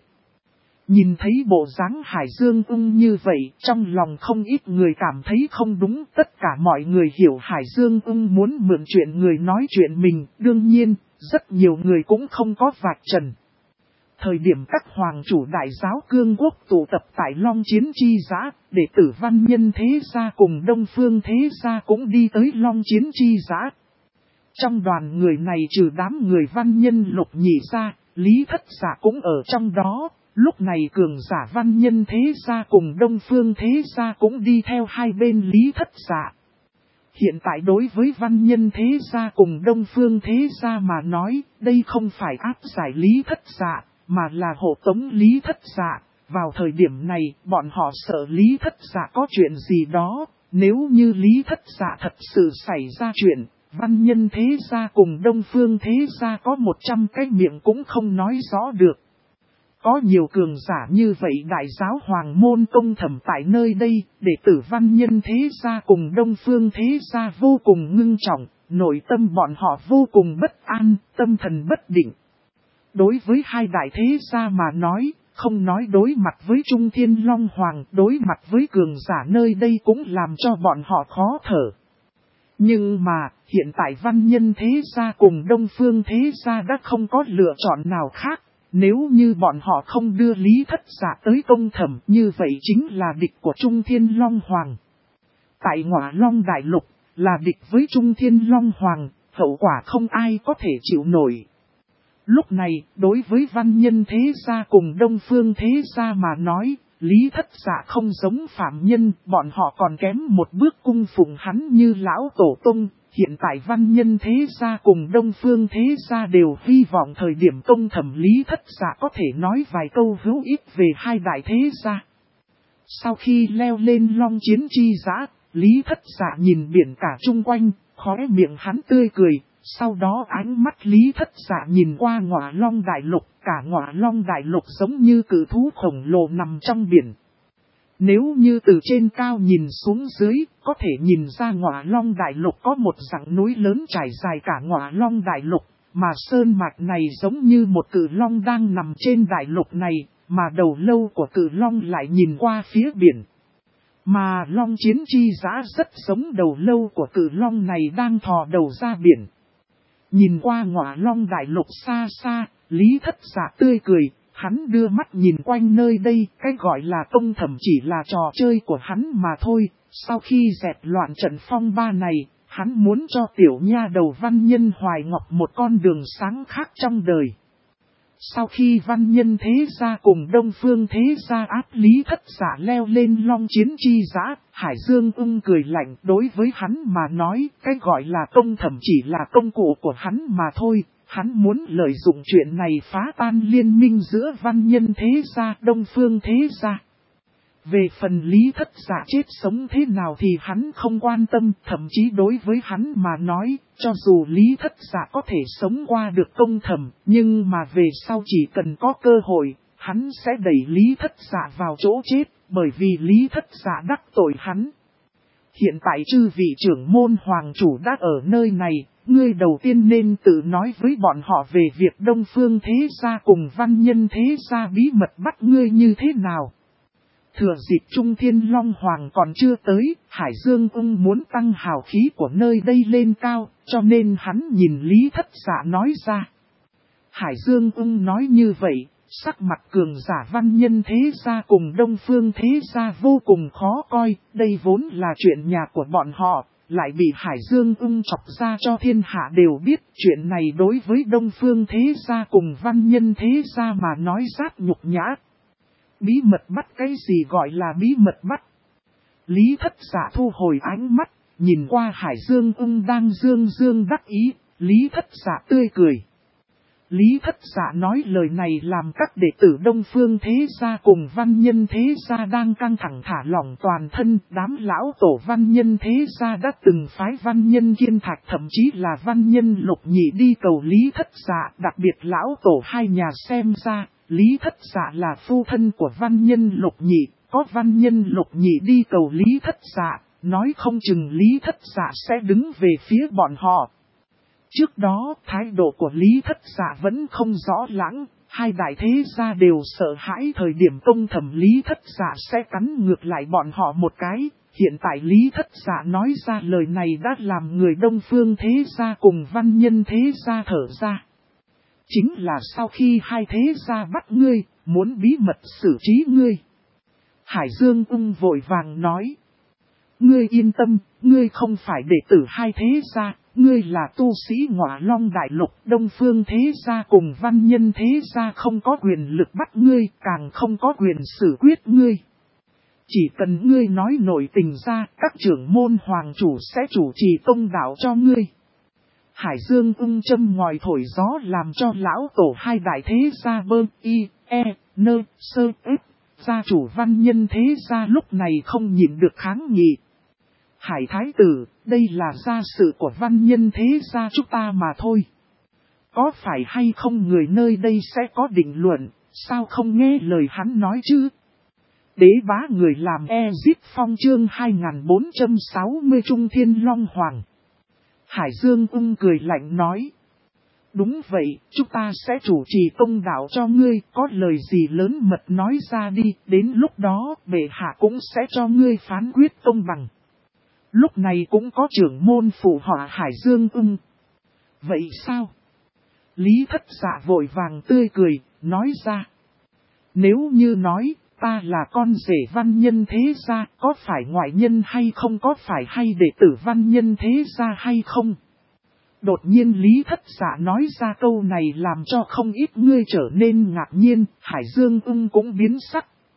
Nhìn thấy bộ dáng Hải Dương Ưng như vậy, trong lòng không ít người cảm thấy không đúng. Tất cả mọi người hiểu Hải Dương Ưng muốn mượn chuyện người nói chuyện mình, đương nhiên, rất nhiều người cũng không có vạch trần. Thời điểm các hoàng chủ đại giáo cương quốc tụ tập tại Long Chiến chi giã, đệ tử văn nhân thế gia cùng Đông Phương thế gia cũng đi tới Long Chiến chi giã. Trong đoàn người này trừ đám người văn nhân Lục Nhị ra, Lý Thất Giả cũng ở trong đó. Lúc này cường giả văn nhân thế gia cùng Đông Phương thế gia cũng đi theo hai bên Lý Thất Giả. Hiện tại đối với văn nhân thế gia cùng Đông Phương thế gia mà nói, đây không phải áp giải Lý Thất Giả, mà là hộ tống Lý Thất Giả. Vào thời điểm này, bọn họ sợ Lý Thất Giả có chuyện gì đó, nếu như Lý Thất Giả thật sự xảy ra chuyện, văn nhân thế gia cùng Đông Phương thế gia có 100 cái miệng cũng không nói rõ được. Có nhiều cường giả như vậy đại giáo hoàng môn công thẩm tại nơi đây, đệ tử văn nhân thế gia cùng Đông Phương thế gia vô cùng ngưng trọng, nội tâm bọn họ vô cùng bất an, tâm thần bất định. Đối với hai đại thế gia mà nói, không nói đối mặt với Trung Thiên Long Hoàng, đối mặt với cường giả nơi đây cũng làm cho bọn họ khó thở. Nhưng mà, hiện tại văn nhân thế gia cùng Đông Phương thế gia đã không có lựa chọn nào khác. Nếu như bọn họ không đưa Lý Thất Giả tới công thẩm, như vậy chính là địch của Trung Thiên Long Hoàng. Tại Ngọa Long Đại Lục, là địch với Trung Thiên Long Hoàng, hậu quả không ai có thể chịu nổi. Lúc này, đối với văn nhân thế gia cùng Đông Phương thế gia mà nói, Lý Thất Dạ không giống phạm nhân, bọn họ còn kém một bước cung phụng hắn như lão tổ tông. Hiện tại văn nhân thế gia cùng Đông Phương thế gia đều hy vọng thời điểm công thẩm Lý Thất Dạ có thể nói vài câu hữu ích về hai đại thế gia. Sau khi leo lên long chiến chi giã, Lý Thất Dạ nhìn biển cả chung quanh, khóe miệng hắn tươi cười. Sau đó ánh mắt Lý Thất Dạ nhìn qua Ngọa Long Đại Lục, cả Ngọa Long Đại Lục giống như cự thú khổng lồ nằm trong biển. Nếu như từ trên cao nhìn xuống dưới, có thể nhìn ra Ngọa Long Đại Lục có một dãy núi lớn trải dài cả Ngọa Long Đại Lục, mà sơn mạch này giống như một cự long đang nằm trên đại lục này, mà đầu lâu của cự long lại nhìn qua phía biển. Mà long chiến chi giã rất giống đầu lâu của cự long này đang thò đầu ra biển. Nhìn qua Ngọa Long Đại Lục xa xa, Lý Thất Dạ tươi cười, hắn đưa mắt nhìn quanh nơi đây, cái gọi là công thẩm chỉ là trò chơi của hắn mà thôi. Sau khi dẹp loạn trận phong ba này, hắn muốn cho tiểu nha đầu văn nhân Hoài Ngọc một con đường sáng khác trong đời. Sau khi văn nhân thế gia cùng Đông Phương thế gia áp Lý Thất Dạ leo lên long chiến chi giã, Hải Dương Ung cười lạnh, đối với hắn mà nói, cái gọi là công thẩm chỉ là công cụ của hắn mà thôi. Hắn muốn lợi dụng chuyện này phá tan liên minh giữa văn nhân thế gia Đông Phương thế gia. Về phần Lý Thất Dạ chết sống thế nào thì hắn không quan tâm, thậm chí đối với hắn mà nói, cho dù Lý Thất Dạ có thể sống qua được công thẩm, nhưng mà về sau chỉ cần có cơ hội, hắn sẽ đẩy Lý Thất Dạ vào chỗ chết, bởi vì Lý Thất Dạ đắc tội hắn. Hiện tại chư vị trưởng môn hoàng chủ đã ở nơi này, ngươi đầu tiên nên tự nói với bọn họ về việc Đông Phương thế gia cùng văn nhân thế gia bí mật bắt ngươi như thế nào. Thừa dịp Trung Thiên Long Hoàng còn chưa tới, Hải Dương Ung muốn tăng hào khí của nơi đây lên cao, cho nên hắn nhìn Lý Thất Dạ nói ra. Hải Dương Ung nói như vậy, sắc mặt cường giả văn nhân thế gia cùng Đông Phương thế gia vô cùng khó coi, đây vốn là chuyện nhà của bọn họ, lại bị Hải Dương Ung chọc ra cho thiên hạ đều biết. Chuyện này đối với Đông Phương thế gia cùng văn nhân thế gia mà nói rất nhục nhã. Bí mật bắt, cái gì gọi là bí mật bắt? Lý Thất Dạ thu hồi ánh mắt, nhìn qua Hải Dương Ung đang dương đắc ý, Lý Thất Dạ tươi cười. Lý Thất Dạ nói lời này làm các đệ tử Đông Phương thế gia cùng văn nhân thế gia đang căng thẳng thả lỏng toàn thân. Đám lão tổ văn nhân thế gia đã từng phái văn nhân Kiên Thạch thậm chí là văn nhân Lục Nhị đi cầu Lý Thất Dạ. Đặc biệt lão tổ hai nhà xem ra, Lý Thất Dạ là phu thân của văn nhân Lục Nhị. Có văn nhân Lục Nhị đi cầu Lý Thất Dạ, nói không chừng Lý Thất Dạ sẽ đứng về phía bọn họ. Trước đó, thái độ của Lý Thất Dạ vẫn không rõ lãng, hai đại thế gia đều sợ hãi thời điểm công thẩm Lý Thất Dạ sẽ cắn ngược lại bọn họ một cái. Hiện tại Lý Thất Dạ nói ra lời này đã làm người Đông Phương thế gia cùng văn nhân thế gia thở ra. Chính là sau khi hai thế gia bắt ngươi, muốn bí mật xử trí ngươi. Hải Dương Ung vội vàng nói. Ngươi yên tâm, ngươi không phải đệ tử hai thế gia. Ngươi là tu sĩ Ngọa Long Đại Lục, Đông Phương thế gia cùng văn nhân thế gia không có quyền lực bắt ngươi, càng không có quyền xử quyết ngươi. Chỉ cần ngươi nói nội tình ra, các trưởng môn hoàng chủ sẽ chủ trì công đạo cho ngươi. Hải Dương Ung châm ngòi thổi gió làm cho lão tổ hai đại thế gia bơ, y, e, nơ, sơ, ếp. Gia chủ văn nhân thế gia lúc này không nhịn được kháng nghị. Hải Thái Tử, đây là gia sự của văn nhân thế gia chúng ta mà thôi. Có phải hay không người nơi đây sẽ có định luận, sao không nghe lời hắn nói chứ? Đế bá người làm Ezip Phong chương 2460 Trung Thiên Long Hoàng. Hải Dương Ung cười lạnh nói. Đúng vậy, chúng ta sẽ chủ trì công đạo cho ngươi, có lời gì lớn mật nói ra đi, đến lúc đó bệ hạ cũng sẽ cho ngươi phán quyết công bằng. Lúc này cũng có trưởng môn phụ họa Hải Dương Ung. Vậy sao? Lý Thất Dạ vội vàng tươi cười, nói ra. Nếu như nói, ta là con rể văn nhân thế gia, có phải ngoại nhân hay không, có phải hay đệ tử văn nhân thế gia hay không? Đột nhiên Lý Thất Dạ nói ra câu này làm cho không ít người trở nên ngạc nhiên, Hải Dương Ung cũng biến sắc.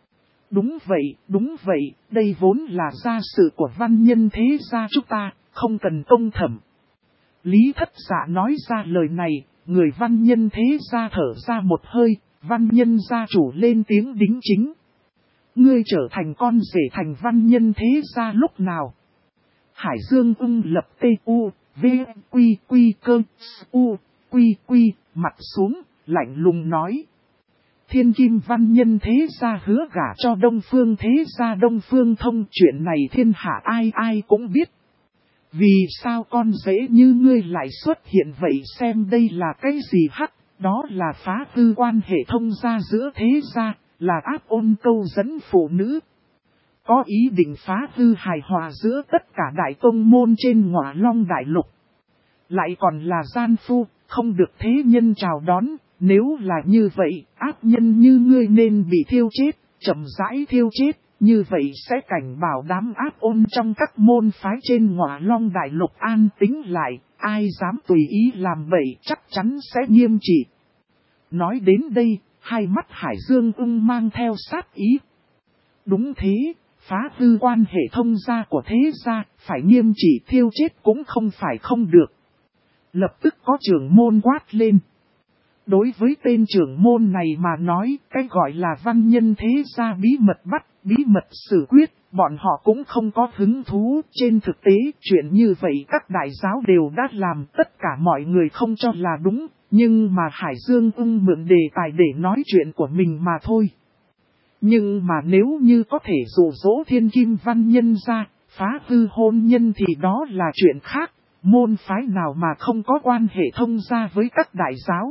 Đúng vậy, đây vốn là gia sự của văn nhân thế gia chúng ta, không cần công thẩm. Lý Thất Dạ nói ra lời này, người văn nhân thế gia thở ra một hơi, văn nhân gia chủ lên tiếng đính chính. Ngươi trở thành con rể thành văn nhân thế gia lúc nào? Hải Dương ung lập T.U. V. Quy Quy cơ U. Quy Quy, mặt xuống, lạnh lùng nói. Thiên Kim văn nhân thế gia hứa gả cho Đông Phương thế gia Đông Phương Thông, chuyện này thiên hạ ai ai cũng biết. Vì sao con rể như ngươi lại xuất hiện vậy, xem đây là cái gì hắc, đó là phá hư quan hệ thông gia giữa thế gia, là áp ôn câu dẫn phụ nữ. Có ý định phá hư hài hòa giữa tất cả đại tông môn trên Ngọa Long đại lục. Lại còn là gian phu, không được thế nhân chào đón, nếu là như vậy, ác nhân như ngươi nên bị thiêu chết, chậm rãi thiêu chết, như vậy sẽ cảnh bảo đám ác ôn trong các môn phái trên Ngọa Long đại lục an tĩnh lại, ai dám tùy ý làm bậy chắc chắn sẽ nghiêm trị. Nói đến đây, hai mắt Hải Dương ung mang theo sát ý. Đúng thế, phá hư quan hệ thông gia của thế gia, phải nghiêm trị thiêu chết cũng không phải không được. Lập tức có trưởng môn quát lên. Đối với tên trưởng môn này mà nói, cái gọi là văn nhân thế gia bí mật bắt, bí mật xử quyết, bọn họ cũng không có hứng thú. Trên thực tế, chuyện như vậy các đại giáo đều đã làm, tất cả mọi người không cho là đúng, nhưng mà Hải Dương ung mượn đề tài để nói chuyện của mình mà thôi. Nhưng mà nếu như có thể dụ dỗ thiên kim văn nhân ra, phá hư hôn nhân thì đó là chuyện khác, môn phái nào mà không có quan hệ thông gia với các đại giáo.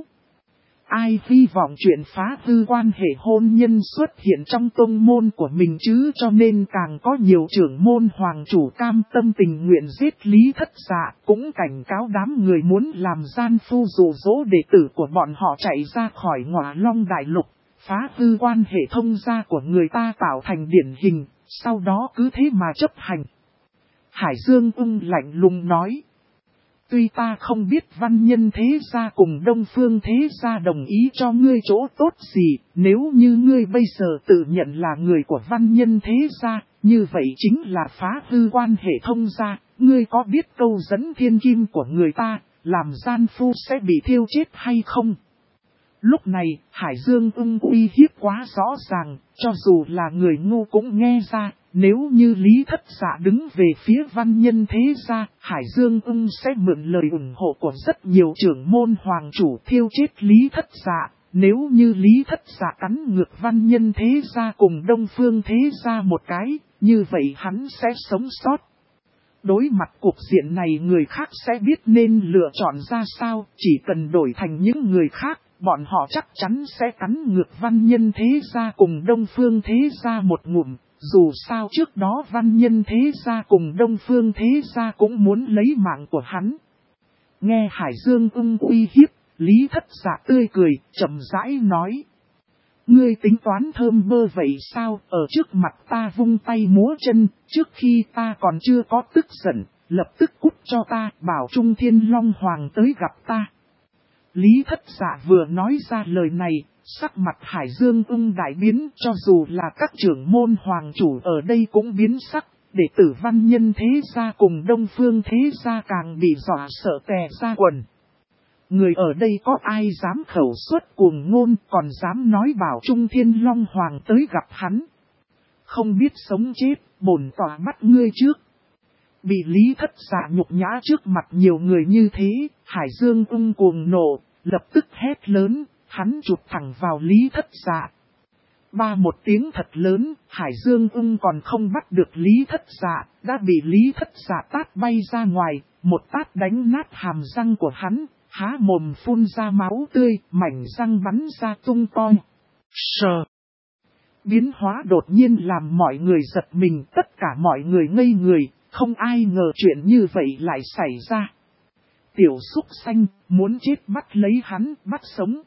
Ai hy vọng chuyện phá hư quan hệ hôn nhân xuất hiện trong tông môn của mình chứ, cho nên càng có nhiều trưởng môn hoàng chủ cam tâm tình nguyện giết Lý Thất Dạ, cũng cảnh cáo đám người muốn làm gian phu dụ dỗ đệ tử của bọn họ chạy ra khỏi Ngọa Long đại lục, phá hư quan hệ thông gia của người ta tạo thành điển hình, sau đó cứ thế mà chấp hành. Hải Dương ung lạnh lùng nói. Tuy ta không biết văn nhân thế gia cùng Đông Phương thế gia đồng ý cho ngươi chỗ tốt gì, nếu như ngươi bây giờ tự nhận là người của văn nhân thế gia, như vậy chính là phá hư quan hệ thông gia, ngươi có biết câu dẫn thiên kim của người ta, làm gian phu sẽ bị thiêu chết hay không? Lúc này, Hải Dương ung uy hiếp quá rõ ràng, cho dù là người ngu cũng nghe ra. Nếu như Lý Thất Dạ đứng về phía văn nhân thế gia, Hải Dương ung sẽ mượn lời ủng hộ của rất nhiều trưởng môn hoàng chủ thiêu chết Lý Thất Dạ. Nếu như Lý Thất Dạ cắn ngược văn nhân thế gia cùng Đông Phương thế gia một cái, như vậy hắn sẽ sống sót. Đối mặt cuộc diện này người khác sẽ biết nên lựa chọn ra sao, chỉ cần đổi thành những người khác, bọn họ chắc chắn sẽ cắn ngược văn nhân thế gia cùng Đông Phương thế gia một ngụm. Dù sao trước đó văn nhân thế gia cùng Đông Phương thế gia cũng muốn lấy mạng của hắn. Nghe Hải Dương ung uy hiếp, Lý Thất Dạ tươi cười, chậm rãi nói. Ngươi tính toán thơm bơ vậy sao, ở trước mặt ta vung tay múa chân, trước khi ta còn chưa có tức giận, lập tức cút cho ta, bảo Trung Thiên Long Hoàng tới gặp ta. Lý Thất Dạ vừa nói ra lời này, sắc mặt Hải Dương ung đại biến, cho dù là các trưởng môn hoàng chủ ở đây cũng biến sắc, đệ tử văn nhân thế gia cùng Đông Phương thế gia càng bị dọa sợ tè ra quần. Người ở đây có ai dám khẩu xuất cuồng ngôn, còn dám nói bảo Trung Thiên Long Hoàng tới gặp hắn. Không biết sống chết, bổn tỏa bắt ngươi trước. Bị Lý Thất Dạ nhục nhã trước mặt nhiều người như thế, Hải Dương ung cuồng nộ, lập tức hét lớn, hắn chụp thẳng vào Lý Thất Dạ. Ba một tiếng thật lớn, Hải Dương ung còn không bắt được Lý Thất Dạ, đã bị Lý Thất Dạ tát bay ra ngoài, một tát đánh nát hàm răng của hắn, há mồm phun ra máu tươi, mảnh răng bắn ra tung toi. Sờ! Biến hóa đột nhiên làm mọi người giật mình, tất cả mọi người ngây người, không ai ngờ chuyện như vậy lại xảy ra. Tiểu súc xanh, muốn chết bắt lấy hắn, bắt sống.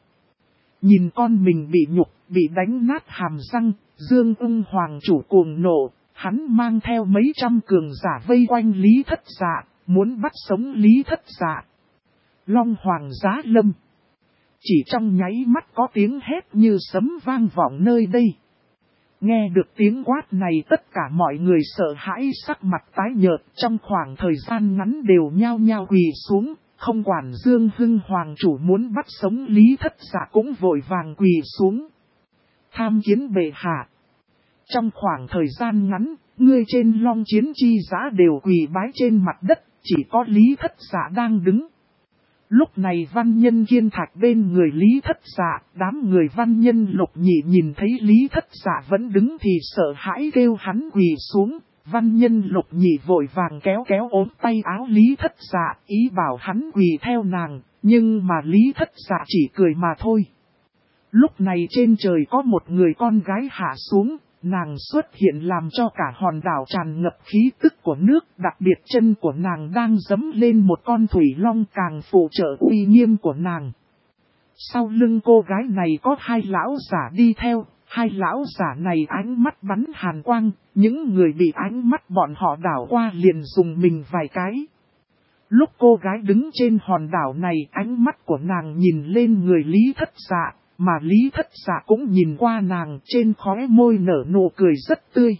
Nhìn con mình bị nhục, bị đánh nát hàm răng, Dương ung hoàng chủ cuồng nộ, hắn mang theo mấy trăm cường giả vây quanh Lý Thất Dạ, muốn bắt sống Lý Thất Dạ. Long Hoàng giá lâm. Chỉ trong nháy mắt có tiếng hét như sấm vang vọng nơi đây. Nghe được tiếng quát này tất cả mọi người sợ hãi sắc mặt tái nhợt, trong khoảng thời gian ngắn đều nhao nhao quỳ xuống, không quản Dương Hưng Hoàng chủ muốn bắt sống Lý Thất Dạ cũng vội vàng quỳ xuống. Tham kiến bệ hạ. Trong khoảng thời gian ngắn, người trên long chiến chi giã đều quỳ bái trên mặt đất, chỉ có Lý Thất Dạ đang đứng. Lúc này văn nhân Kiên Thạch bên người Lý Thất Dạ, đám người văn nhân Lục Nhị nhìn thấy Lý Thất Dạ vẫn đứng thì sợ hãi kêu hắn quỳ xuống. Văn nhân Lục Nhị vội vàng kéo kéo ốm tay áo Lý Thất Dạ, ý bảo hắn quỳ theo nàng, nhưng mà Lý Thất Dạ chỉ cười mà thôi. Lúc này trên trời có một người con gái hạ xuống, nàng xuất hiện làm cho cả hòn đảo tràn ngập khí tức của nước, đặc biệt chân của nàng đang giẫm lên một con thủy long càng phụ trợ uy nghiêm của nàng. Sau lưng cô gái này có hai lão giả đi theo, hai lão giả này ánh mắt bắn hàn quang, những người bị ánh mắt bọn họ đảo qua liền dùng mình vài cái. Lúc cô gái đứng trên hòn đảo này ánh mắt của nàng nhìn lên người Lý Thất Dạ. Mà Lý Thất Dạ cũng nhìn qua nàng trên khóe môi nở nụ cười rất tươi.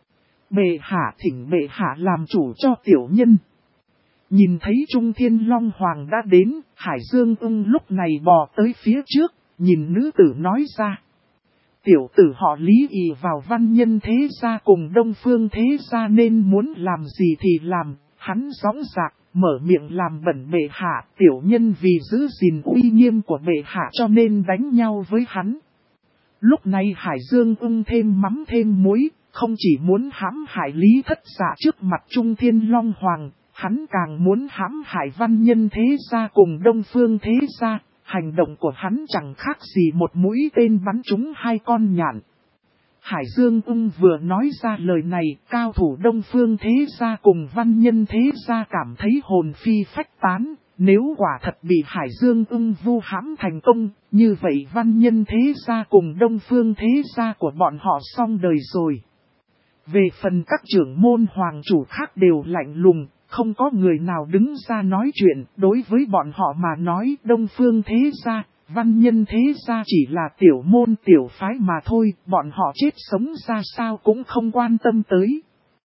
Bệ hạ thỉnh bệ hạ làm chủ cho tiểu nhân. Nhìn thấy Trung Thiên Long Hoàng đã đến, Hải Dương Ưng lúc này bò tới phía trước, nhìn nữ tử nói ra. Tiểu tử họ Lý ỷ vào văn nhân thế gia cùng Đông Phương thế gia nên muốn làm gì thì làm, hắn gióng giạc. Mở miệng làm bẩn bệ hạ, tiểu nhân vì giữ gìn uy nghiêm của bệ hạ cho nên đánh nhau với hắn. Lúc này Hải Dương Ưng thêm mắm thêm muối, không chỉ muốn hãm hại Lý Thất Dạ trước mặt Trung Thiên Long Hoàng, hắn càng muốn hãm hại văn nhân thế gia cùng Đông Phương thế gia. Hành động của hắn chẳng khác gì một mũi tên bắn trúng hai con nhạn. Hải Dương Ưng vừa nói ra lời này, cao thủ Đông Phương thế gia cùng văn nhân thế gia cảm thấy hồn phi phách tán. Nếu quả thật bị Hải Dương Ưng vu hãm thành công, như vậy văn nhân thế gia cùng Đông Phương thế gia của bọn họ xong đời rồi. Về phần các trưởng môn hoàng chủ khác đều lạnh lùng, không có người nào đứng ra nói chuyện. Đối với bọn họ mà nói Đông Phương thế gia, văn nhân thế gia chỉ là tiểu môn tiểu phái mà thôi, bọn họ chết sống ra sao cũng không quan tâm tới.